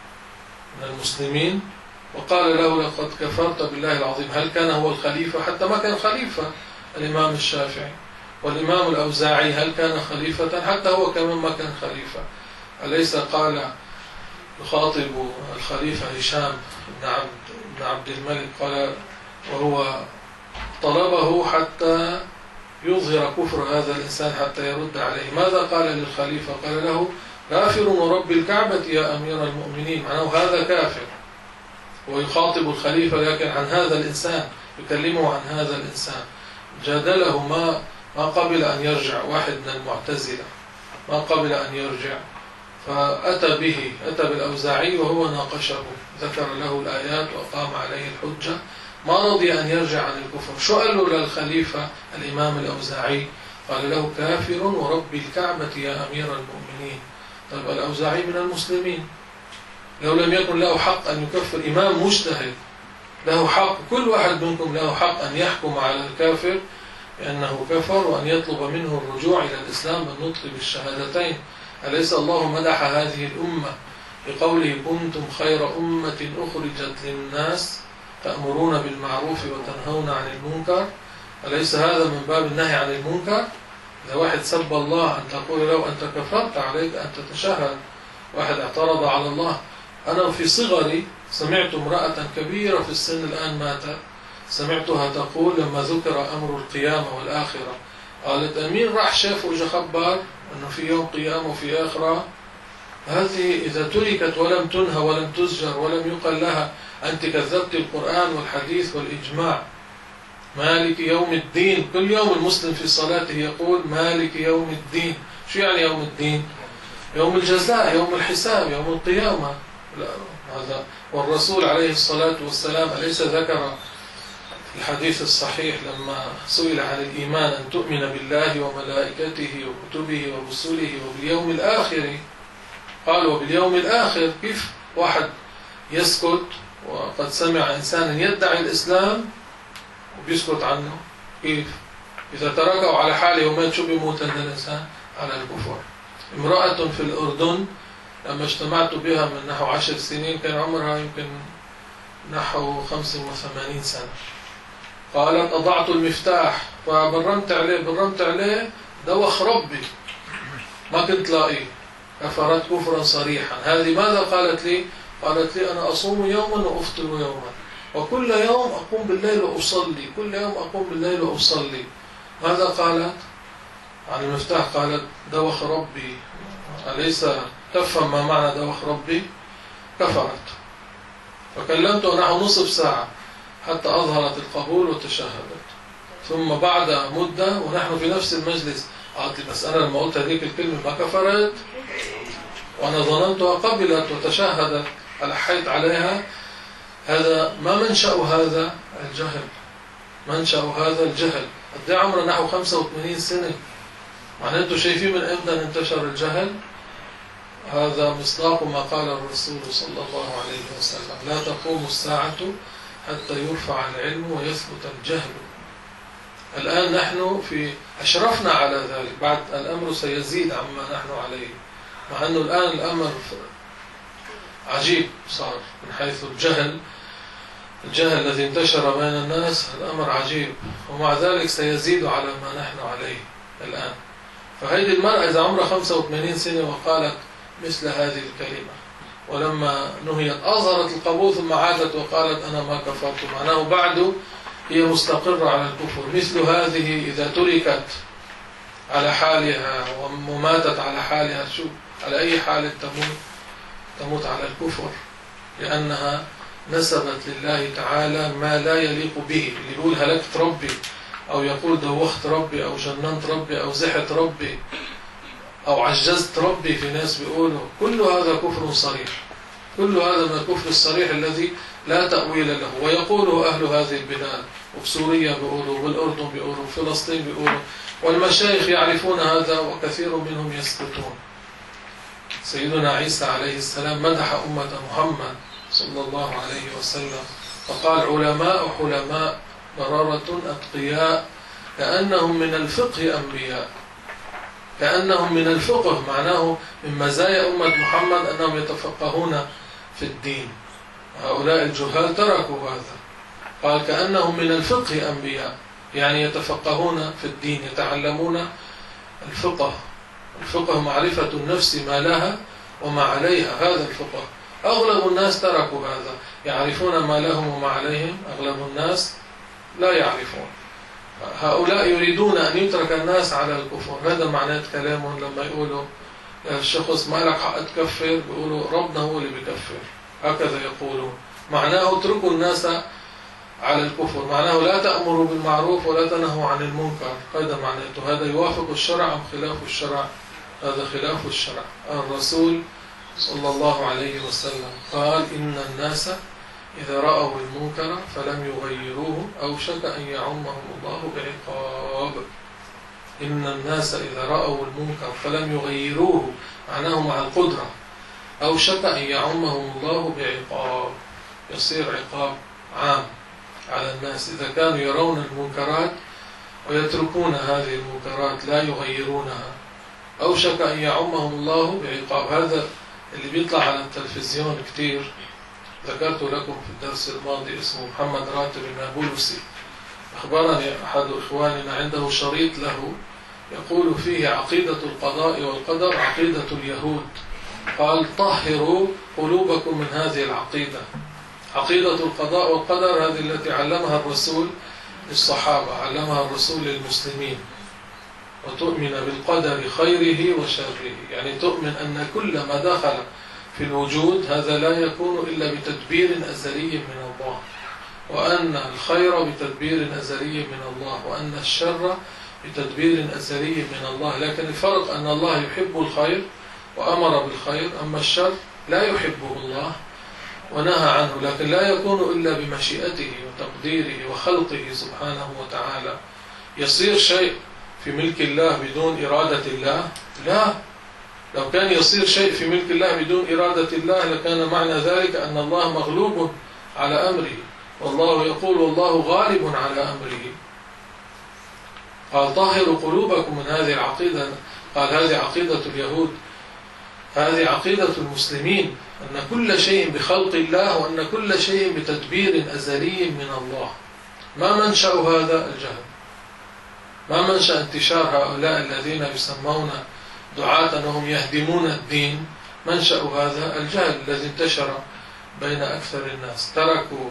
من المسلمين؟ وقال له لقد كفرت بالله العظيم. هل كان هو الخليفة؟ حتى ما كان خليفة الإمام الشافعي. والإمام الأوزاعي هل كان خليفة؟ حتى هو كمان ما كان خليفة. أليس قال يخاطب الخليفة هشام بن عبد الملك، قال وهو طلبه حتى يظهر كفر هذا الإنسان حتى يرد عليه، ماذا قال للخليفة؟ قال له كافر ورب الكعبة يا أمير المؤمنين، معناه هذا كافر. ويخاطب الخليفة لكن عن هذا الإنسان، يكلمه عن هذا الإنسان. جادله ما قبل أن يرجع، واحد من المعتزلة ما قبل أن يرجع، فأتى بالأوزاعي وهو ناقشه، ذكر له الآيات وقام عليه الحجة، ما رضي أن يرجع عن الكفر. شو قال له للخليفة الإمام الأوزاعي؟ قال له كافر ورب الكعبة يا أمير المؤمنين. طيب الأوزاعي من المسلمين، لو لم يكن له حق أن يكفر إمام مجتهد، له حق، كل واحد منكم له حق أن يحكم على الكافر بأنه كفر وأن يطلب منه الرجوع إلى الإسلام بالنطق بالشهادتين. أليس الله مدح هذه الأمة بقوله كنتم خير أمة أخرجت للناس تأمرون بالمعروف وتنهون عن المنكر؟ أليس هذا من باب النهي عن المنكر؟ إذا واحد سب الله أن تقول له أنت كفرت، عليك أن تتشهد. واحد اعترض على الله. أنا في صغري سمعت امرأة كبيرة في السن الآن ماتت، سمعتها تقول لما ذكر أمر القيامة والآخرة، قالت أمين راح شاف وجه خبر أنه في يوم قيامة وفي آخرة، هذه إذا تركت ولم تنهى ولم تزجر ولم يقل لها أنت كذبت القرآن والحديث والإجماع. مالك يوم الدين، كل يوم المسلم في صلاته يقول مالك يوم الدين. شو يعني يوم الدين؟ يوم الجزاء، يوم الحساب، يوم القيامة. لا هذا. والرسول عليه الصلاة والسلام أليس ذكر في الحديث الصحيح لما سئل عن الإيمان أن تؤمن بالله وملائكته وكتبه ورسله وباليوم الآخر؟ قال وباليوم الآخر. كيف واحد يسكت وقد سمع إنسانا يدعي الإسلام وبيسكت عنه؟ كيف؟ إذا تركه على حاله يومين شو بيموت هذا الإنسان؟ على الكفر. امرأة في الأردن لما اجتمعت بها من نحو 10 سنين كان عمرها يمكن نحو 85 سنة، قالت أضعت المفتاح فبرمت عليه دوخ ربي ما كنت لاقيه، كفرت كفرا صريحا. هذه ماذا قالت لي؟ قالت لي أنا أصوم يوما وأفطر يوما. وكل يوم أقوم بالليل وأصلي، كل يوم أقوم بالليل وأصلي. ماذا قالت؟ عن المفتاح قالت دوخ ربي. أليس تفهم ما معنى دوخ ربي؟ كفرت. فكلمته نحو نصف ساعة حتى أظهرت القبول وتشهدت. ثم بعد مدة ونحن في نفس المجلس قالت لي بس أنا لما قلت هذيك الكلمة ما كفرت، وأنا ظننتها قبلت وتشهدت، ألحيت عليها. هذا ما منشأ هذا الجهل، منشأ هذا الجهل. قد عمره نحو 85 سنة. معناته شايفين من إمتى انتشر الجهل؟ هذا مصداق ما قال الرسول صلى الله عليه وسلم: لا تقوم الساعة حتى يرفع العلم ويثبت الجهل. الآن نحن أشرفنا على ذلك، بعد الأمر سيزيد عما نحن عليه، مع أنه الآن الأمر عجيب صار من حيث الجهل الذي انتشر بين الناس، الأمر عجيب، ومع ذلك سيزيد على ما نحن عليه الآن. فهذه المرأة إذا عمرها 85 سنة وقالت مثل هذه الكلمة، ولما نهيت أظهرت القبول ثم عادت وقالت أنا ما كفرت، معناه بعده هي مستقرة على الكفر. مثل هذه إذا تركت على حالها وماتت على حالها، شو على أي حال تموت على الكفر، لأنها نسبت لله تعالى ما لا يليق به. اللي يقول هلكت ربي، أو يقول دوخت ربي، أو جننت ربي، أو زحت ربي، أو عجزت ربي، في ناس بيقولوا، كل هذا كفر صريح، كل هذا من الكفر الصريح الذي لا تأويل له، ويقوله أهل هذه البلاد، وبسوريا بيقولوا، والأردن بيقولوا، وفلسطين بيقولوا، والمشايخ يعرفون هذا وكثير منهم يسكتون. سيدنا عيسى عليه السلام مدح أمة محمد صلى الله عليه وسلم فقال: علماء حلماء بررة أتقياء كأنهم من الفقه أنبياء. كأنهم من الفقه، معناه من مزايا أمة محمد أنهم يتفقهون في الدين. هؤلاء الجهال تركوا هذا، قال كأنهم من الفقه أنبياء، يعني يتفقهون في الدين، يتعلمون الفقه. الفقه معرفة النفس ما لها وما عليها، هذا الفقه. أغلب الناس تركوا هذا، يعرفون ما لهم وما عليهم، أغلب الناس لا يعرفون. هؤلاء يريدون أن يترك الناس على الكفر. هذا معنى كلامهم لما يقولوا الشخص ما لك حق تكفر، بيقولوا ربنا هو اللي بيكفر، هكذا يقولون. معناه اتركوا الناس على الكفر، معناه لا تأمروا بالمعروف ولا تنهوا عن المنكر. هذا معناته. هذا يوافق الشرع أم خلاف الشرع؟ هذا خلاف الشرع. الرسول صلى الله عليه وسلم قال: إن الناس إذا رأوا المنكر فلم يغيروه أوشك أن يعمهم الله بعقاب. إن الناس إذا رأوا المنكر فلم يغيروه، معناه مع القدرة، أوشك أن يعمهم الله بعقاب، يصير عقاب عام على الناس إذا كانوا يرون المنكرات ويتركون هذه المنكرات لا يغيرونها. أوشك أن يعمهم الله بعقاب. هذا اللي بيطلع على التلفزيون كتير، ذكرت لكم في الدرس الماضي، اسمه محمد راتب النابلسي. أخبرني أحد إخواننا عنده شريط له يقول فيه: عقيدة القضاء والقدر عقيدة اليهود. قال: طهروا قلوبكم من هذه العقيدة. عقيدة القضاء والقدر هذه التي علمها الرسول للصحابة، علمها الرسول للمسلمين. وتؤمن بالقدر خيره وشره، يعني تؤمن أن كل ما دخل في الوجود هذا لا يكون إلا بتدبير أزلي من الله، وأن الخير بتدبير أزلي من الله، وأن الشر بتدبير أزلي من الله. لكن الفرق أن الله يحب الخير وأمر بالخير، أما الشر لا يحبه الله ونهى عنه، لكن لا يكون إلا بمشيئته وتقديره وخلقه سبحانه وتعالى. يصير شيء في ملك الله بدون إرادة الله؟ لا. لو كان يصير شيء في ملك الله بدون إرادة الله لكان معنى ذلك أن الله مغلوب على أمره، والله يقول: والله غالب على أمره. قال: طهروا قلوبكم من هذه العقيدة. قال: هذه عقيدة اليهود، هذه عقيدة المسلمين، أن كل شيء بخلق الله، وأن كل شيء بتدبير أزلي من الله. ما منشأ هذا؟ الجهل. ما منشأ انتشار هؤلاء الذين يسمون دعاة أنهم يهدمون الدين؟ منشأ هذا الجهل الذي انتشر بين أكثر الناس. تركوا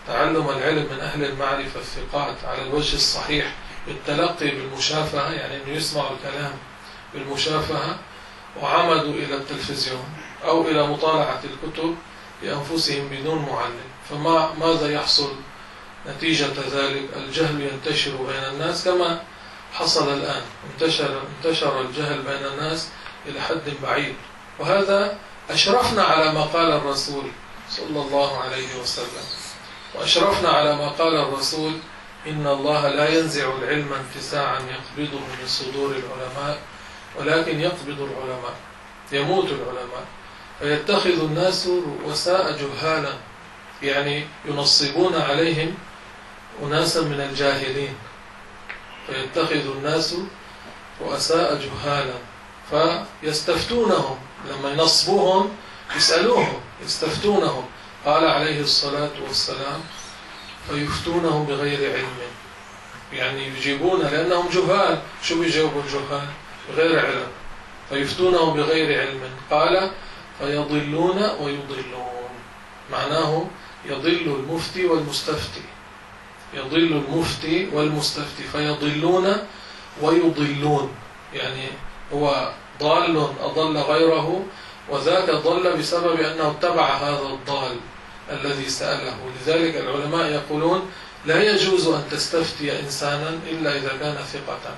تعلم العلم من أهل المعرفة الثقات على الوجه الصحيح بالتلقي بالمشافهة، يعني أنه يسمعوا الكلام بالمشافهة، وعمدوا إلى التلفزيون أو إلى مطالعة الكتب بأنفسهم بدون معلم. فماذا يحصل نتيجة ذلك؟ الجهل ينتشر بين الناس كما حصل الآن، انتشر الجهل بين الناس إلى حد بعيد. وهذا أشرفنا على ما قال الرسول صلى الله عليه وسلم، وأشرفنا على ما قال الرسول: إن الله لا ينزع العلم انتزاعا يقبضه من صدور العلماء، ولكن يقبض العلماء، يموت العلماء، فيتخذ الناس رؤساء جهالا، يعني ينصبون عليهم أناسا من الجاهلين، فيتخذ الناس رؤساء جهالا فيستفتونهم، لما ينصبوهم يسألوهم يستفتونهم. قال عليه الصلاة والسلام: فيفتونهم بغير علم، يعني يجيبون لأنهم جهال. شو بيجاوبوا الجهال؟ بغير علم، فيفتونهم بغير علم. قال: فيضلون ويضلون، معناه يضل المفتي والمستفتي، يضل المفتي والمستفتي، فيضلون ويضلون، يعني هو ضال أضل غيره، وذاك ضل بسبب أنه اتبع هذا الضال الذي سأله. لذلك العلماء يقولون: لا يجوز أن تستفتي إنسانا إلا إذا كان ثقة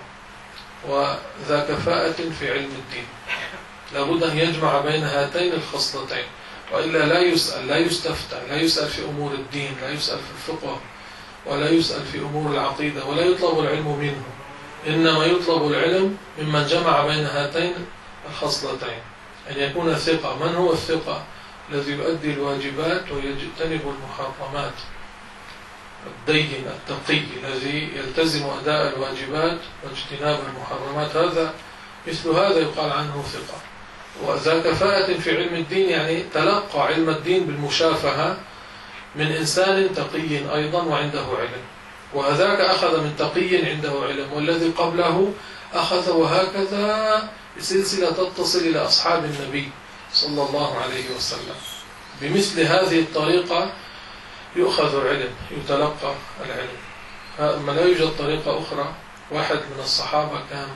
وذا كفاءة في علم الدين، لابد أن يجمع بين هاتين الخصلتين، وإلا لا يسأل، لا يستفتى، لا يسأل في أمور الدين، لا يسأل في الفقه، ولا يسأل في أمور العقيدة، ولا يطلب العلم منه، إنما يطلب العلم ممن جمع بين هاتين الخصلتين، أن يكون ثقة. من هو الثقة؟ الذي يؤدي الواجبات ويجتنب المحرمات، الدين التقي الذي يلتزم أداء الواجبات واجتناب المحرمات، هذا مثل هذا يقال عنه ثقة. وذا كفاءة في علم الدين، يعني تلقى علم الدين بالمشافهة من إنسان تقي أيضا وعنده علم، وهذاك أخذ من تقي عنده علم، والذي قبله أخذ، وهكذا بسلسلة تتصل إلى أصحاب النبي صلى الله عليه وسلم. بمثل هذه الطريقة يؤخذ العلم، يتلقى العلم. أما لا يوجد طريقة أخرى. واحد من الصحابة كان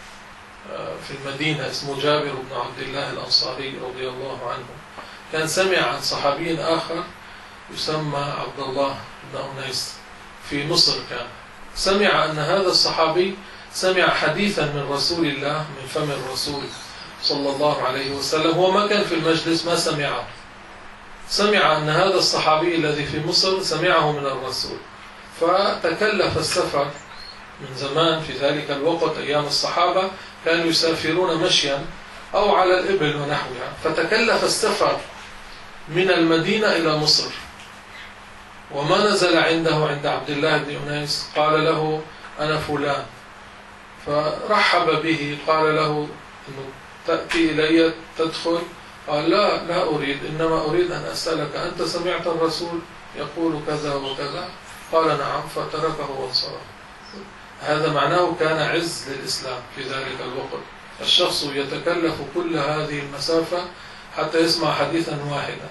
في المدينة اسمه جابر بن عبد الله الأنصاري رضي الله عنه، كان سمع عن صحابي آخر يسمى عبد الله بن أنيس في مصر، كان سمع أن هذا الصحابي سمع حديثا من رسول الله من فم الرسول صلى الله عليه وسلم، هو ما كان في المجلس، ما سمعه، سمع أن هذا الصحابي الذي في مصر سمعه من الرسول، فتكلف السفر. من زمان في ذلك الوقت أيام الصحابة كانوا يسافرون مشيا أو على الإبل ونحوها، فتكلف السفر من المدينة إلى مصر، وما نزل عنده عند عبد الله بن أنيس، قال له: أنا فلان، فرحب به، قال له: تأتي إلي تدخل؟ قال: لا أريد، إنما أريد أن أسألك، أنت سمعت الرسول يقول كذا وكذا؟ قال: نعم، فتركه وانصرف. هذا معناه كان عز للإسلام في ذلك الوقت، الشخص يتكلف كل هذه المسافة حتى يسمع حديثا واحدا،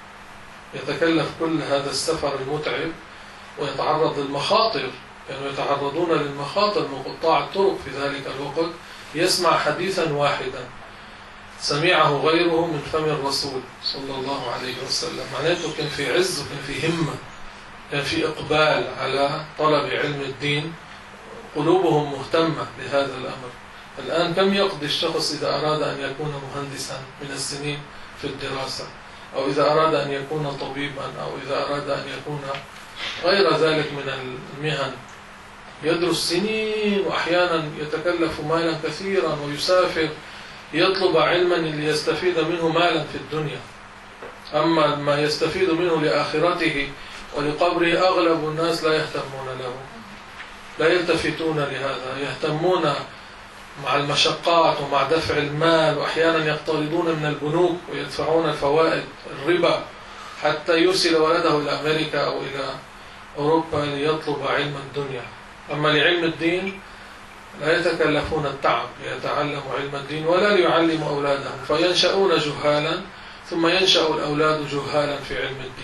يتكلف كل هذا السفر المتعب ويتعرض للمخاطر، كانوا يتعرضون للمخاطر من قطاع الطرق في ذلك الوقت، يسمع حديثا واحدا سمعه غيره من فم الرسول صلى الله عليه وسلم. معناته كان في عز، وكان في همة، كان في إقبال على طلب علم الدين، قلوبهم مهتمة بهذا الأمر. الآن كم يقضي الشخص إذا أراد أن يكون مهندسا من السنين في الدراسة، أو إذا أراد أن يكون طبيبا، أو إذا أراد أن يكون غير ذلك من المهن، يدرس سنين، وأحيانا يتكلف مالا كثيرا ويسافر يطلب علما ليستفيد منه مالا في الدنيا، أما ما يستفيد منه لآخرته ولقبره أغلب الناس لا يهتمون له، لا يلتفتون لهذا، يهتمون مع المشقات ومع دفع المال، وأحيانا يقترضون من البنوك ويدفعون الفوائد الربا حتى يرسل ولده إلى أمريكا أو إلى أوروبا ليطلب علم الدنيا. أما لعلم الدين لا يتكلفون التعب ليتعلموا علم الدين ولا ليعلموا أولادهم، فينشأون جهالا ثم ينشأ الأولاد جهالا في علم الدين.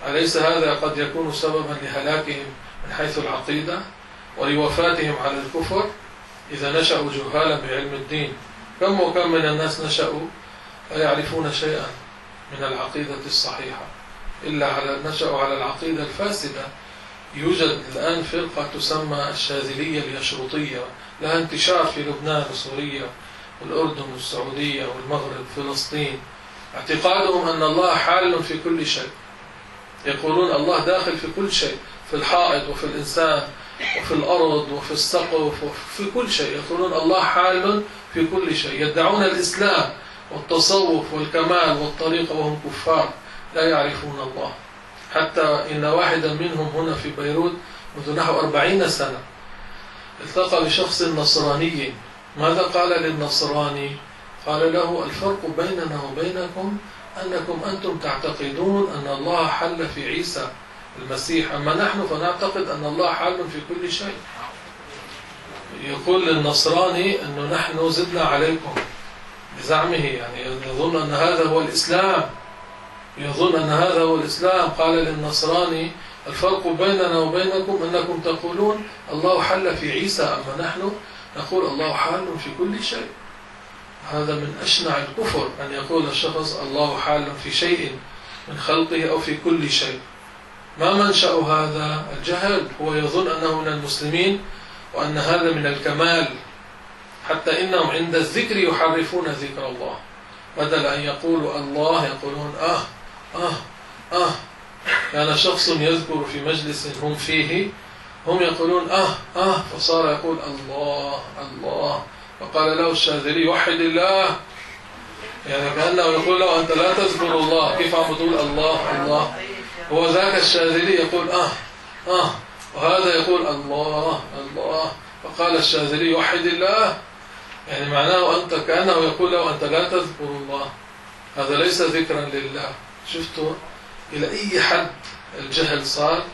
أليس هذا قد يكون سببا لهلاكهم من حيث العقيدة ولوفاتهم على الكفر إذا نشأوا جهالا بعلم الدين؟ كم وكم من الناس نشأوا لا يعرفون شيئا من العقيدة الصحيحة، إلا نشأوا على العقيدة الفاسدة. يوجد الآن فرقة تسمى الشاذلية اليشرطية، لها انتشار في لبنان وسوريا والأردن والسعودية والمغرب وفلسطين. اعتقادهم أن الله حال في كل شيء، يقولون الله داخل في كل شيء، في الحائط وفي الإنسان وفي الأرض وفي السقف وفي كل شيء. يقولون الله حال في كل شيء. يدعون الإسلام والتصوف والكمال والطريقة وهم كفار لا يعرفون الله. حتى إن واحدا منهم هنا في بيروت منذ نحو 40 سنة التقى بشخص نصراني. ماذا قال للنصراني؟ قال له: الفرق بيننا وبينكم أنكم أنتم تعتقدون أن الله حل في عيسى المسيح، أما نحن فنعتقد أن الله حل في كل شيء. يقول للنصراني أنه نحن زدنا عليكم بزعمه، يعني يظن أن هذا هو الإسلام، يظن أن هذا هو الإسلام. قال للنصراني: الفرق بيننا وبينكم أنكم تقولون الله حل في عيسى، أما نحن نقول الله حال في كل شيء. هذا من أشنع الكفر أن يقول الشخص الله حال في شيء من خلقه أو في كل شيء. ما منشأ هذا؟ الجهل. هو يظن أنه من المسلمين وأن هذا من الكمال، حتى إنهم عند الذكر يحرفون ذكر الله، بدل أن يقولوا الله يقولون كان شخص يذكر في مجلس هم فيه، هم يقولون فصار يقول الله الله، فقال له الشاذلي: وحد الله. يعني كأنه يقول له: أنت لا تذكر الله، كيف عم تقول الله الله؟ هو ذاك الشاذلي يقول وهذا يقول الله الله، فقال الشاذلي: وحد الله. يعني معناه أنت كأنه يقول له: أنت لا تذكر الله، هذا ليس ذكرا لله. شفتوا إلى أي حد الجهل صار؟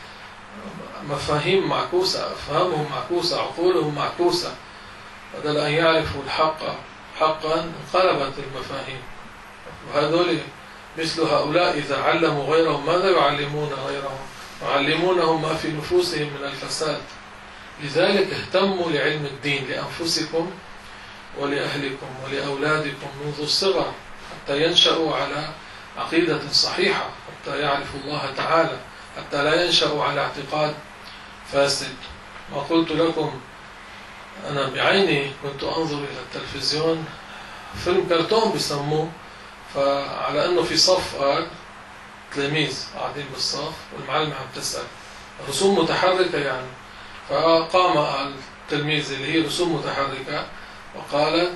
مفاهيم معكوسة، أفهامهم معكوسة، عقولهم معكوسة. بدل أن يعرفوا الحق حقا انقلبت المفاهيم. وهذول مثل هؤلاء إذا علموا غيرهم ماذا يعلمون غيرهم؟ يعلمونهم ما في نفوسهم من الفساد. لذلك اهتموا لعلم الدين لأنفسكم ولأهلكم ولأولادكم منذ الصغر، حتى ينشأوا على عقيدة صحيحة، حتى يعرفوا الله تعالى، حتى لا ينشأوا على اعتقاد فاسد. وقلت لكم أنا بعيني كنت أنظر إلى التلفزيون فيلم كرتون بيسموه، فعلى أنه في صف تلاميذ قاعدين بالصف والمعلم عم تسأل رسوم متحركة يعني، فقام التلميذ اللي هي رسوم متحركة وقالت: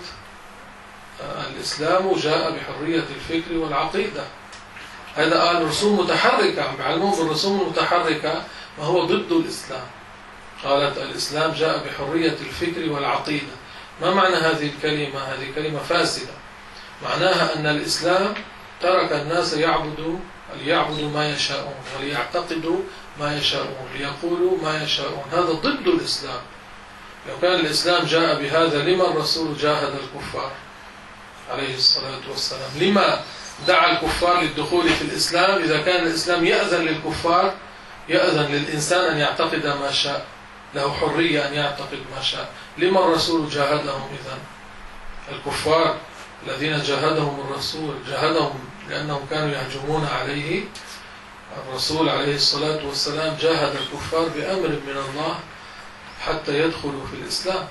الإسلام جاء بحرية الفكر والعقيدة. هذا قال رسوم متحركة، عم بيعلمون بالرسوم المتحركة ما هو ضد الإسلام. قالت: الإسلام جاء بحرية الفكر والعقيدة. ما معنى هذه الكلمة؟ هذه كلمة فاسدة. معناها أن الإسلام ترك الناس ليعبدوا ما يشاءون وليعتقدوا ما يشاءون ليقولوا ما يشاءون. هذا ضد الإسلام. لو كان الإسلام جاء بهذا لما الرسول جاهد الكفار عليه الصلاة والسلام؟ لما دعا الكفار للدخول في الإسلام إذا كان الإسلام يأذن للكفار، يأذن للإنسان أن يعتقد ما شاء، له حرية أن يعتقد ما شاء؟ لما الرسول جاهدهم إذن؟ الكفار الذين جاهدهم الرسول جاهدهم لأنهم كانوا يهجمون عليه. الرسول عليه الصلاة والسلام جاهد الكفار بأمر من الله حتى يدخلوا في الإسلام.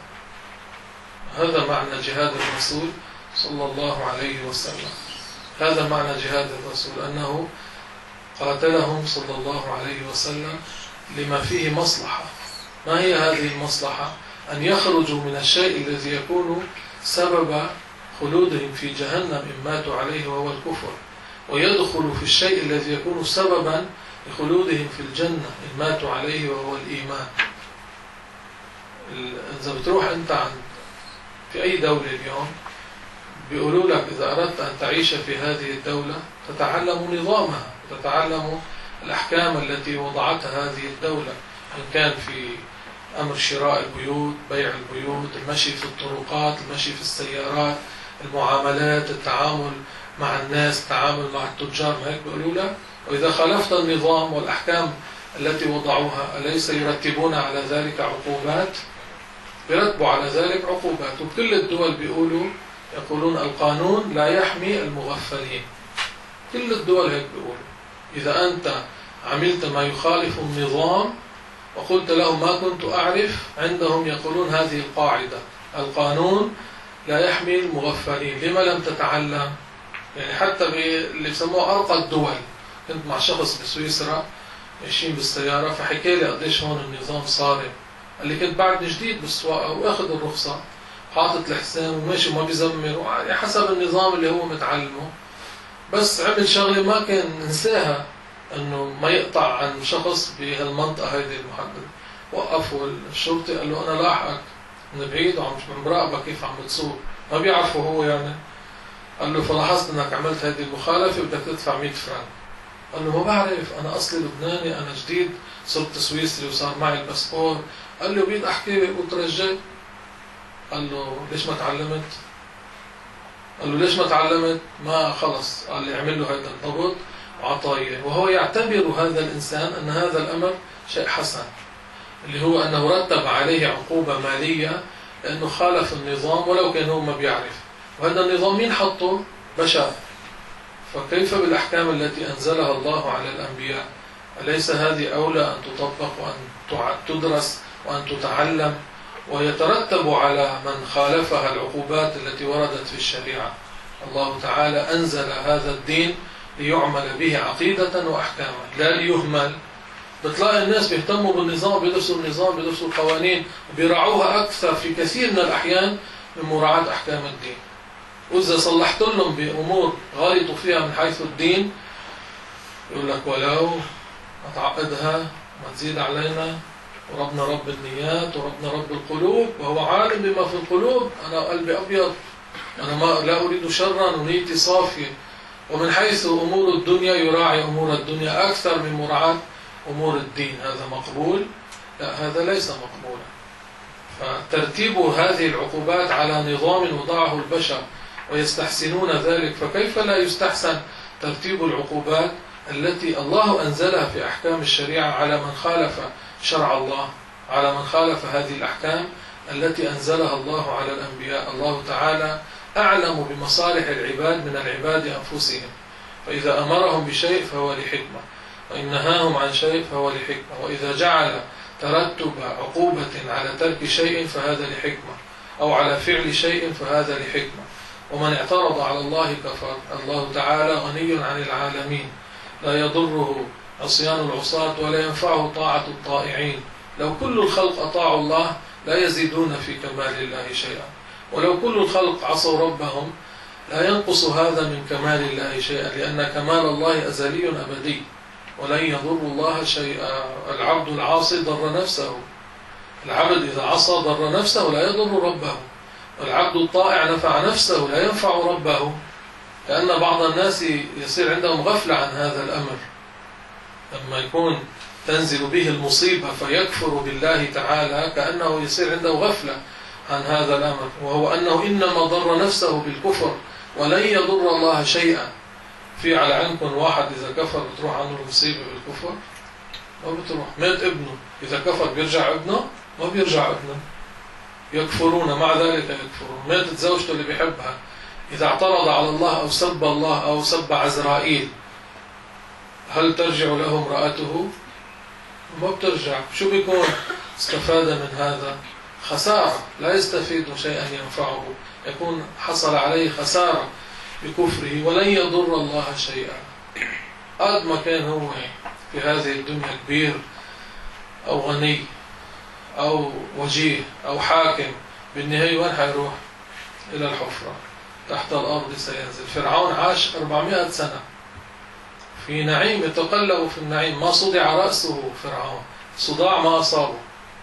هذا معنى جهاد الرسول صلى الله عليه وسلم. هذا معنى جهاد الرسول، أنه قاتلهم صلى الله عليه وسلم لما فيه مصلحة. ما هي هذه المصلحة؟ أن يخرجوا من الشيء الذي يكون سبب خلودهم في جهنم إن ماتوا عليه وهو الكفر، ويدخلوا في الشيء الذي يكون سببا لخلودهم في الجنة إن ماتوا عليه وهو الإيمان. إذا بتروح أنت في أي دولة اليوم بيقولوا لك إذا أردت أن تعيش في هذه الدولة تتعلم نظامها، تتعلم الأحكام التي وضعتها هذه الدولة، إن كان في أمر شراء البيوت، بيع البيوت، المشي في الطرقات، المشي في السيارات، المعاملات، التعامل مع الناس، التعامل مع التجار. ما هيك بيقولوا لك؟ وإذا خالفت النظام والأحكام التي وضعوها أليس يرتبون على ذلك عقوبات؟ يرتبوا على ذلك عقوبات. وكل الدول يقولون القانون لا يحمي المغفلين. كل الدول هيك بيقولوا. إذا أنت عملت ما يخالف النظام وقلت لهم ما كنت أعرف، عندهم يقولون هذه القاعدة: القانون لا يحمي المغفلين. لما لم تتعلم؟ يعني حتى اللي بسموه أرقى الدول. كنت مع شخص بسويسرا ماشيين بالسيارة، فحكي لي قديش هون النظام صارم. قال لي كنت بعد جديد بالسواقة واخذ الرخصة، حاطط الحزام وماشي وما بيزمر حسب النظام اللي هو متعلمه، بس عمل شغلة ما كان نساها، انه ما يقطع عن شخص بهالمنطقة هذه المحددة. وقفوا الشرطي قال له انا لاحقك من بعيد وعم مراقبك كيف عم بتصور، ما بيعرفوا هو يعني. قال له فلاحظت انك عملت هذه المخالفة بدك تدفع 100 فرنك. قال له ما بعرف، انا اصلي لبناني، انا جديد صرت سويسري وصار معي الباسبور. قال له بدي احكي لك وترجيت. قال له ليش ما تعلمت؟ قال له ليش ما تعلمت؟ ما خلص. قال لي اعمل له هذا الضبط وعطايه. وهو يعتبر هذا الانسان ان هذا الامر شيء حسن، اللي هو انه رتب عليه عقوبة مالية لانه خالف النظام ولو كان هو ما بيعرف. وهذا النظام مين حطه؟ بشر. فكيف بالأحكام التي أنزلها الله على الأنبياء؟ أليس هذه أولى أن تطبق وأن تدرس وأن تتعلم ويترتب على من خالفها العقوبات التي وردت في الشريعة؟ الله تعالى أنزل هذا الدين ليعمل به عقيدة وأحكاما لا ليهمل. بتلاقي الناس بيهتموا بالنظام، بيدرسوا النظام، بيدرسوا القوانين وبيراعوها أكثر في كثير من الأحيان من مراعاة أحكام الدين. وإذا صلحت لهم بأمور غلطوا فيها من حيث الدين يقول لك ولو ما تعقدها ما تزيد علينا، وربنا رب النيات وربنا رب القلوب وهو عالم بما في القلوب. أنا قلبي أبيض، أنا ما لا أريد شرا ونيتي صافية. ومن حيث أمور الدنيا يراعي أمور الدنيا أكثر من مراعاة أمور الدين. هذا مقبول؟ لا، هذا ليس مقبولا. فترتيب هذه العقوبات على نظام وضعه البشر ويستحسنون ذلك، فكيف لا يستحسن ترتيب العقوبات التي الله أنزلها في أحكام الشريعة على من خالف شرع الله، على من خالف هذه الأحكام التي أنزلها الله على الأنبياء. الله تعالى أعلم بمصالح العباد من العباد أنفسهم، فإذا أمرهم بشيء فهو لحكمة، وإن نهاهم عن شيء فهو لحكمة، وإذا جعل ترتب عقوبة على ترك شيء فهذا لحكمة، أو على فعل شيء فهذا لحكمة. ومن اعترض على الله كفر. الله تعالى غني عن العالمين، لا يضره عصيان العصاة ولا ينفعه طاعة الطائعين. لو كل الخلق أطاعوا الله لا يزيدون في كمال الله شيئا، ولو كل الخلق عصوا ربهم لا ينقص هذا من كمال الله شيئا، لأن كمال الله أزلي أبدي ولن يضر الله شيئا. العبد العاصي ضر نفسه، العبد إذا عصى ضر نفسه لا يضر ربه، والعبد الطائع نفع نفسه لا ينفع ربه. لأن بعض الناس يصير عندهم غفلة عن هذا الأمر، لما يكون تنزل به المصيبة فيكفر بالله تعالى كأنه يصير عنده غفلة عن هذا الأمر، وهو أنه إنما ضر نفسه بالكفر ولن يضر الله شيئا. في على عينكم واحد إذا كفر بتروح عنه المصيبة بالكفر؟ ما بتروح. مات ابنه، إذا كفر بيرجع ابنه؟ ما بيرجع ابنه. يكفرون مع ذلك يكفرون. ماتت زوجته اللي بيحبها، إذا اعترض على الله أو سب الله أو سب عزرائيل هل ترجع له امرأته؟ ما بترجع. شو بيكون استفاد من هذا؟ خسارة، لا يستفيد شيئا ينفعه، يكون حصل عليه خسارة بكفره ولن يضر الله شيئا. قد ما كان هو في هذه الدنيا كبير أو غني أو وجيه أو حاكم، بالنهاية وين حيروح؟ إلى الحفرة، تحت الأرض سينزل. فرعون عاش 400 سنة في نعيم، يتقلب في النعيم، ما صدع رأسه فرعون، صداع ما أصابه.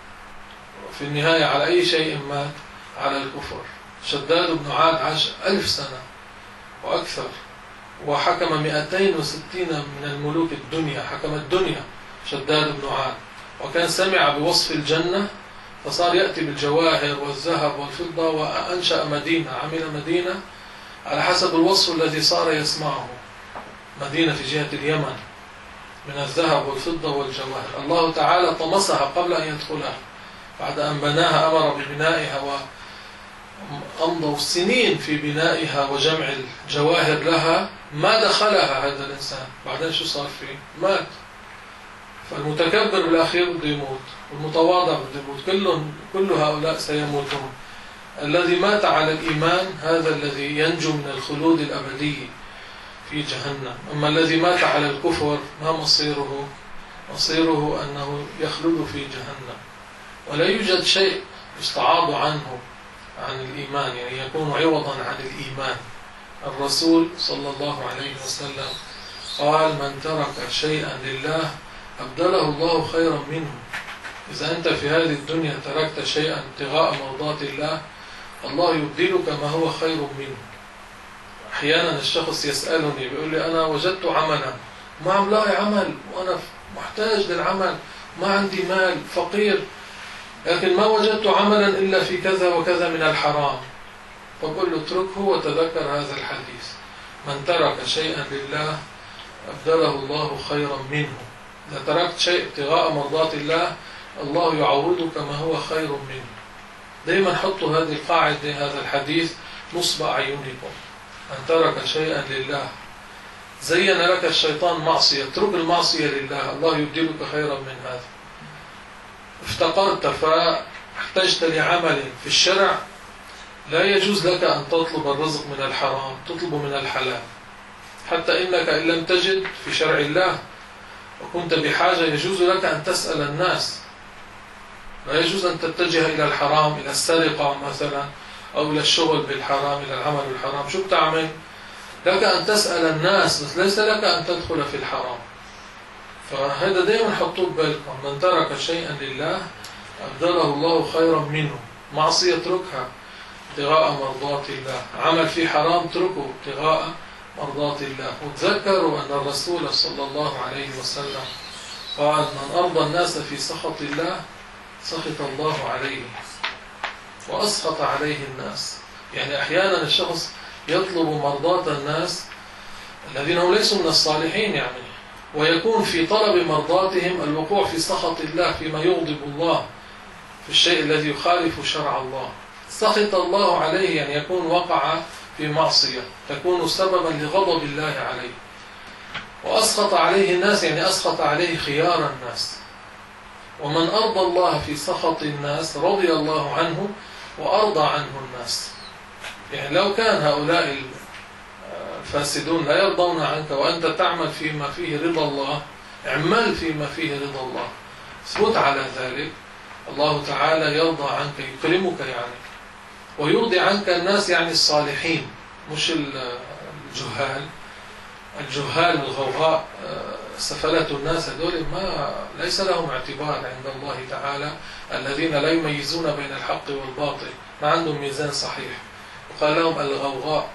في النهاية على أي شيء مات؟ على الكفر. شداد بن عاد عاش 1000 سنة وأكثر، وحكم 260 من الملوك الدنيا، حكم الدنيا شداد بن عاد، وكان سمع بوصف الجنة فصار يأتي بالجواهر والذهب والفضة وأنشأ مدينة، عمل مدينة على حسب الوصف الذي صار يسمعه، مدينة في جهة اليمن من الذهب والفضة والجواهر. الله تعالى طمسها قبل أن يدخلها، بعد أن بناها أمر ببنائها وأمضوا سنين في بنائها وجمع الجواهر لها، ما دخلها هذا الإنسان. بعدين شو صار فيه؟ مات. فالمتكبر بالأخير بده يموت، والمتواضع بده يموت، كل هؤلاء سيموتون. الذي مات على الإيمان هذا الذي ينجو من الخلود الأبدي في جهنم. أما الذي مات على الكفر ما مصيره؟ مصيره أنه يخلد في جهنم، ولا يوجد شيء يستعاض عنه عن الإيمان، يعني يكون عوضا عن الإيمان. الرسول صلى الله عليه وسلم قال: من ترك شيئا لله أبدله الله خيرا منه. إذا أنت في هذه الدنيا تركت شيئا ابتغاء مرضات الله، الله يبدلك ما هو خير منه. أحيانا الشخص يسألني بيقول لي: أنا وجدت عملا، ما عم لاقي عمل، وأنا محتاج للعمل، ما عندي مال، فقير، لكن ما وجدت عملا إلا في كذا وكذا من الحرام. فقل له: اتركه وتذكر هذا الحديث: من ترك شيئا لله أبدله الله خيرا منه. إذا تركت شيء ابتغاء مرضات الله، الله يعوضك ما هو خير منه. دائما حطوا هذه القاعدة، هذا الحديث نصب أعينكم: من ترك شيئا لله، زين لك الشيطان معصية، اترك المعصية لله، الله يبدلك خيرا من هذا. افتقرت فاحتجت لعمل في الشرع، لا يجوز لك أن تطلب الرزق من الحرام، تطلب من الحلال. حتى إنك إن لم تجد في شرع الله وكنت بحاجة، يجوز لك أن تسأل الناس. لا يجوز أن تتجه إلى الحرام، إلى السرقة مثلا، أو إلى الشغل بالحرام، إلى العمل بالحرام. شو بتعمل؟ لك أن تسأل الناس، بس ليس لك أن تدخل في الحرام. فهذا دائما حطوه ببالكم: من ترك شيئا لله أبدله الله خيرا منه. معصية اتركها ابتغاء مرضات الله، عمل في حرام اتركه ابتغاء مرضات الله. وتذكروا أن الرسول صلى الله عليه وسلم قال: من أرضى الناس في سخط الله سخط الله عليه وأسخط عليه الناس. يعني أحيانا الشخص يطلب مرضات الناس الذين هم ليسوا من الصالحين، يعني ويكون في طلب مرضاتهم الوقوع في سخط الله، فيما يغضب الله، في الشيء الذي يخالف شرع الله. سخط الله عليه يعني يكون وقع في معصية تكون سببا لغضب الله عليه. وأسخط عليه الناس يعني أسخط عليه خيار الناس. ومن أرضى الله في سخط الناس رضي الله عنه وأرضى عنه الناس. يعني لو كان هؤلاء الفاسدون لا يرضون عنك وأنت تعمل فيما فيه رضا الله، اعمل فيما فيه رضا الله، ثبت على ذلك، الله تعالى يرضى عنك، يكرمك يعني، ويرضي عنك الناس، يعني الصالحين مش الجهال. الجهال الغوغاء سفلة الناس هذول ما ليس لهم اعتبار عند الله تعالى، الذين لا يميزون بين الحق والباطل، ما عندهم ميزان صحيح. وقال لهم الغوغاء،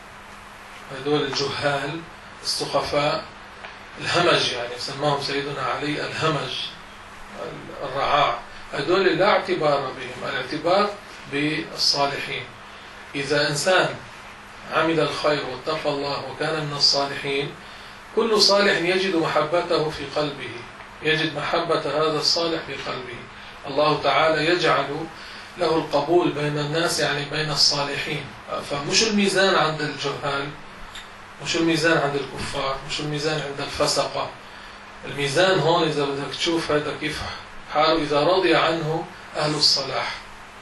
هذول الجهال السخفاء الهمج، يعني سماهم سيدنا علي الهمج الرعاع. هذول لا اعتبار بهم، الاعتبار بالصالحين. إذا إنسان عمل الخير واتقى الله وكان من الصالحين، كل صالح يجد محبته في قلبه، يجد محبة هذا الصالح في قلبه. الله تعالى يجعل له القبول بين الناس، يعني بين الصالحين. فمش الميزان عند الجهال، مش الميزان عند الكفار، مش الميزان عند الفسقة. الميزان هون إذا بدك تشوف هذا كيف حاله، إذا رضي عنه أهل الصلاح.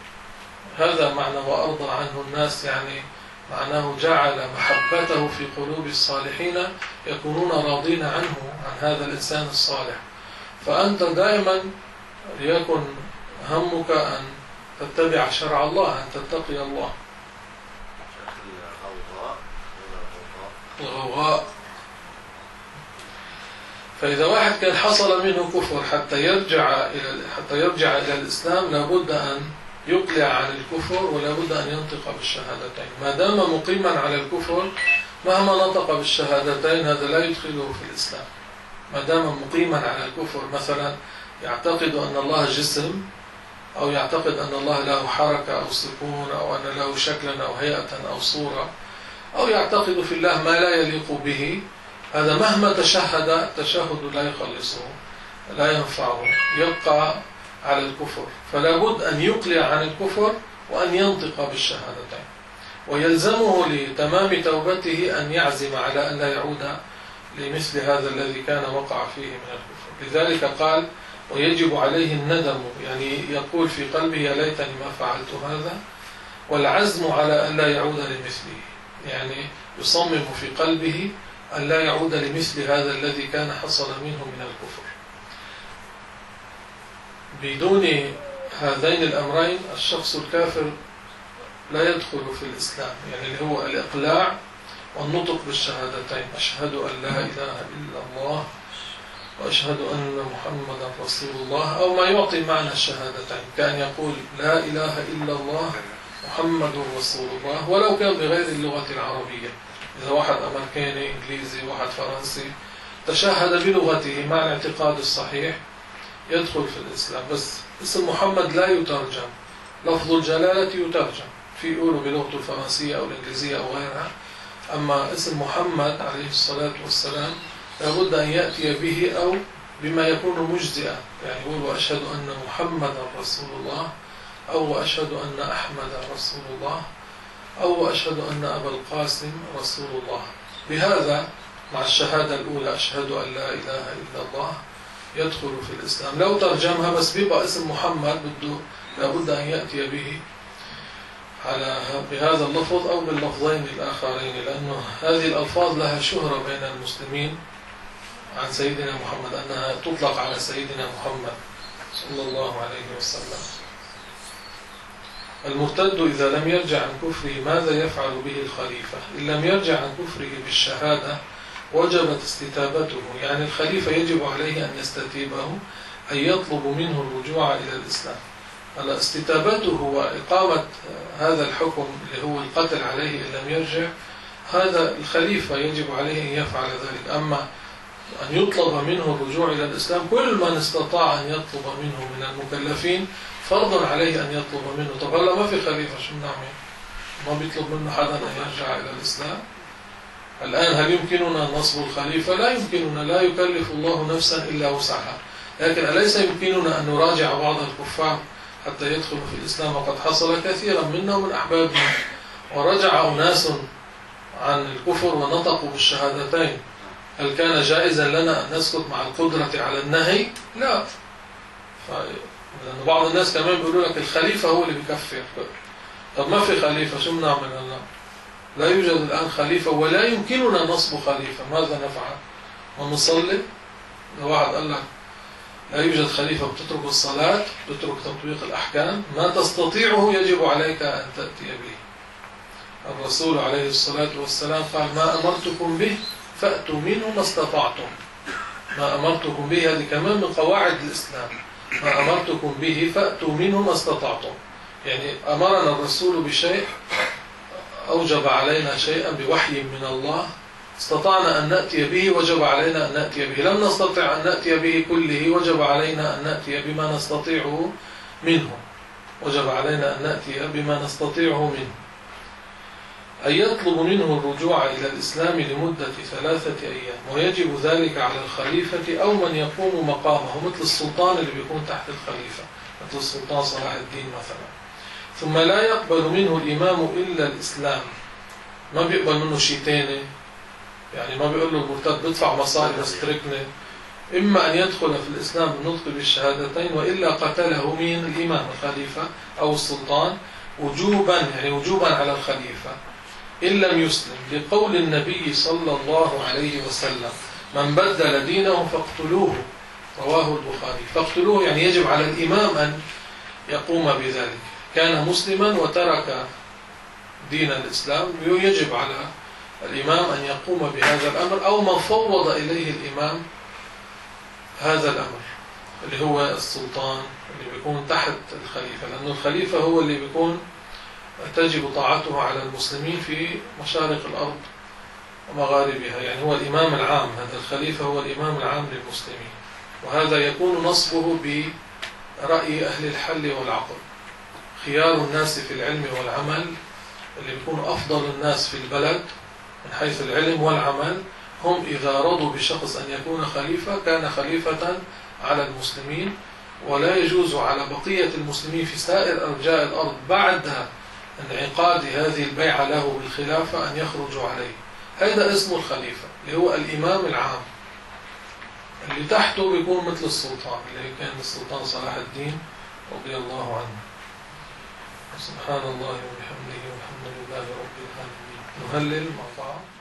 هذا معنى وأرضى عنه الناس، يعني معناه جعل محبته في قلوب الصالحين يكونون راضين عنه، عن هذا الإنسان الصالح. فأنت دائما ليكن همك أن تتبع شرع الله، أن تتقي الله. الغوغاء، فإذا واحد كان حصل منه كفر حتى يرجع إلى الإسلام، لابد أن يقلع عن الكفر ولا بد أن ينطق بالشهادتين. ما دام مقيما على الكفر مهما نطق بالشهادتين هذا لا يدخله في الإسلام. ما دام مقيما على الكفر، مثلا يعتقد أن الله جسم، أو يعتقد أن الله له حركة أو سكون، أو أن له شكلا أو هيئة أو صورة، أو يعتقد في الله ما لا يليق به، هذا مهما تشهد التشهد لا يخلصه، لا ينفعه، يبقى على الكفر. فلا بد أن يقلع عن الكفر وأن ينطق بالشهادتين، ويلزمه لتمام توبته أن يعزم على أن لا يعود لمثل هذا الذي كان وقع فيه من الكفر. لذلك قال ويجب عليه الندم، يعني يقول في قلبه يا ليتني ما فعلت هذا، والعزم على أن لا يعود لمثله، يعني يصمم في قلبه أن لا يعود لمثل هذا الذي كان حصل منه من الكفر. بدون هذين الأمرين الشخص الكافر لا يدخل في الإسلام، يعني اللي هو الإقلاع والنطق بالشهادتين، أشهد أن لا إله إلا الله وأشهد أن محمدا رسول الله، أو ما يعطي معنى الشهادتين، كان يقول لا إله إلا الله محمد رسول الله، ولو كان بغير اللغة العربية. إذا واحد أمريكاني إنجليزي واحد فرنسي تشهد بلغته مع الاعتقاد الصحيح يدخل في الإسلام. بس اسم محمد لا يترجم، لفظ الجلالة يترجم، في يقولوا بلغته الفرنسية أو الإنجليزية أو غيرها. أما اسم محمد عليه الصلاة والسلام لابد أن يأتي به أو بما يكون مجزئا، يعني يقول وأشهد أن محمدا رسول الله، أو وأشهد أن أحمد رسول الله، أو وأشهد أن أبا القاسم رسول الله. بهذا مع الشهادة الأولى أشهد أن لا إله إلا الله يدخل في الإسلام. لو ترجمها بس بيبقى اسم محمد لابد أن يأتي به بهذا اللفظ أو باللفظين الآخرين، لأنه هذه الألفاظ لها شهرة بين المسلمين عن سيدنا محمد، أنها تطلق على سيدنا محمد صلى الله عليه وسلم. المرتد إذا لم يرجع عن كفره ماذا يفعل به الخليفة؟ إن لم يرجع عن كفره بالشهادة وجبت استتابته، يعني الخليفة يجب عليه أن يستتيبه، أن يطلب منه الرجوع إلى الإسلام. استتابته وإقامة هذا الحكم اللي هو القتل عليه إن لم يرجع، هذا الخليفة يجب عليه أن يفعل ذلك. أما أن يطلب منه الرجوع إلى الإسلام، كل من استطاع أن يطلب منه من المكلفين فرض عليه أن يطلب منه. طب هلا ما في خليفة شو بنعمل؟ ما بيطلب منه حدا أن يرجع إلى الإسلام. الآن هل يمكننا نصب الخليفة؟ لا يمكننا، لا يكلف الله نفسا إلا وسعها. لكن أليس يمكننا أن نراجع بعض الكفار حتى يدخلوا في الإسلام؟ وقد حصل كثيرا منا ومن أحبابنا، ورجع أناس عن الكفر ونطقوا بالشهادتين. هل كان جائزا لنا أن نسكت مع القدرة على النهي؟ لا. لأن بعض الناس كمان بيقولوا لك الخليفة هو اللي بيكفر. طب ما في خليفة، شو بنعمل هلا؟ لا يوجد الآن خليفة ولا يمكننا نصب خليفة، ماذا نفعل؟ ونصلي؟ لو واحد قال لك لا يوجد خليفة، بتترك الصلاة، بتترك تطبيق الأحكام، ما تستطيعه يجب عليك أن تأتي به. الرسول عليه الصلاة والسلام قال ما أمرتكم به فأتوا منه ما استطعتم. ما أمرتكم به هذه كمان من قواعد الإسلام، ما أمرتكم به فأتوا منه ما استطعتم. يعني أمرنا الرسول بشيء، أوجب علينا شيئا بوحي من الله، استطعنا أن نأتي به وجب علينا أن نأتي به. لم نستطع أن نأتي به كله وجب علينا أن نأتي بما نستطيعه منه، وجب علينا أن نأتي بما نستطيعه منه. أن يطلب منه الرجوع إلى الإسلام لمدة 3 أيام، ويجب ذلك على الخليفة أو من يقوم مقامه، مثل السلطان اللي بيكون تحت الخليفة، مثل السلطان صلاح الدين مثلا. ثم لا يقبل منه الإمام إلا الإسلام، ما بيقبل منه شيء تاني، يعني ما بيقول له المرتد بدفع مصاري بس تركني. إما أن يدخل في الإسلام بالنطق بالشهادتين، وإلا قتله من الإمام الخليفة أو السلطان وجوبا، يعني وجوبا على الخليفة إن لم يسلم، لقول النبي صلى الله عليه وسلم من بدل دينه فاقتلوه، رواه البخاري. فاقتلوه يعني يجب على الإمام أن يقوم بذلك. كان مسلما وترك دين الإسلام، يجب على الإمام أن يقوم بهذا الأمر، أو من فوض إليه الإمام هذا الأمر اللي هو السلطان اللي بيكون تحت الخليفة، لأن الخليفة هو اللي بيكون تجب طاعته على المسلمين في مشارق الأرض ومغاربها، يعني هو الإمام العام. هذا الخليفة هو الإمام العام للمسلمين، وهذا يكون نصبه برأي أهل الحل والعقل. خيار الناس في العلم والعمل، اللي بيكون أفضل الناس في البلد من حيث العلم والعمل، هم إذا رضوا بشخص أن يكون خليفة كان خليفة على المسلمين، ولا يجوز على بقية المسلمين في سائر أرجاء الأرض بعد انعقاد هذه البيعة له بالخلافة أن يخرجوا عليه. هذا اسمه الخليفة اللي هو الإمام العام، اللي تحته بيكون مثل السلطان اللي كان السلطان صلاح الدين رضي الله عنه. سبحان الله وبحمده والحمد لله رب العالمين. نهلل مع بعض.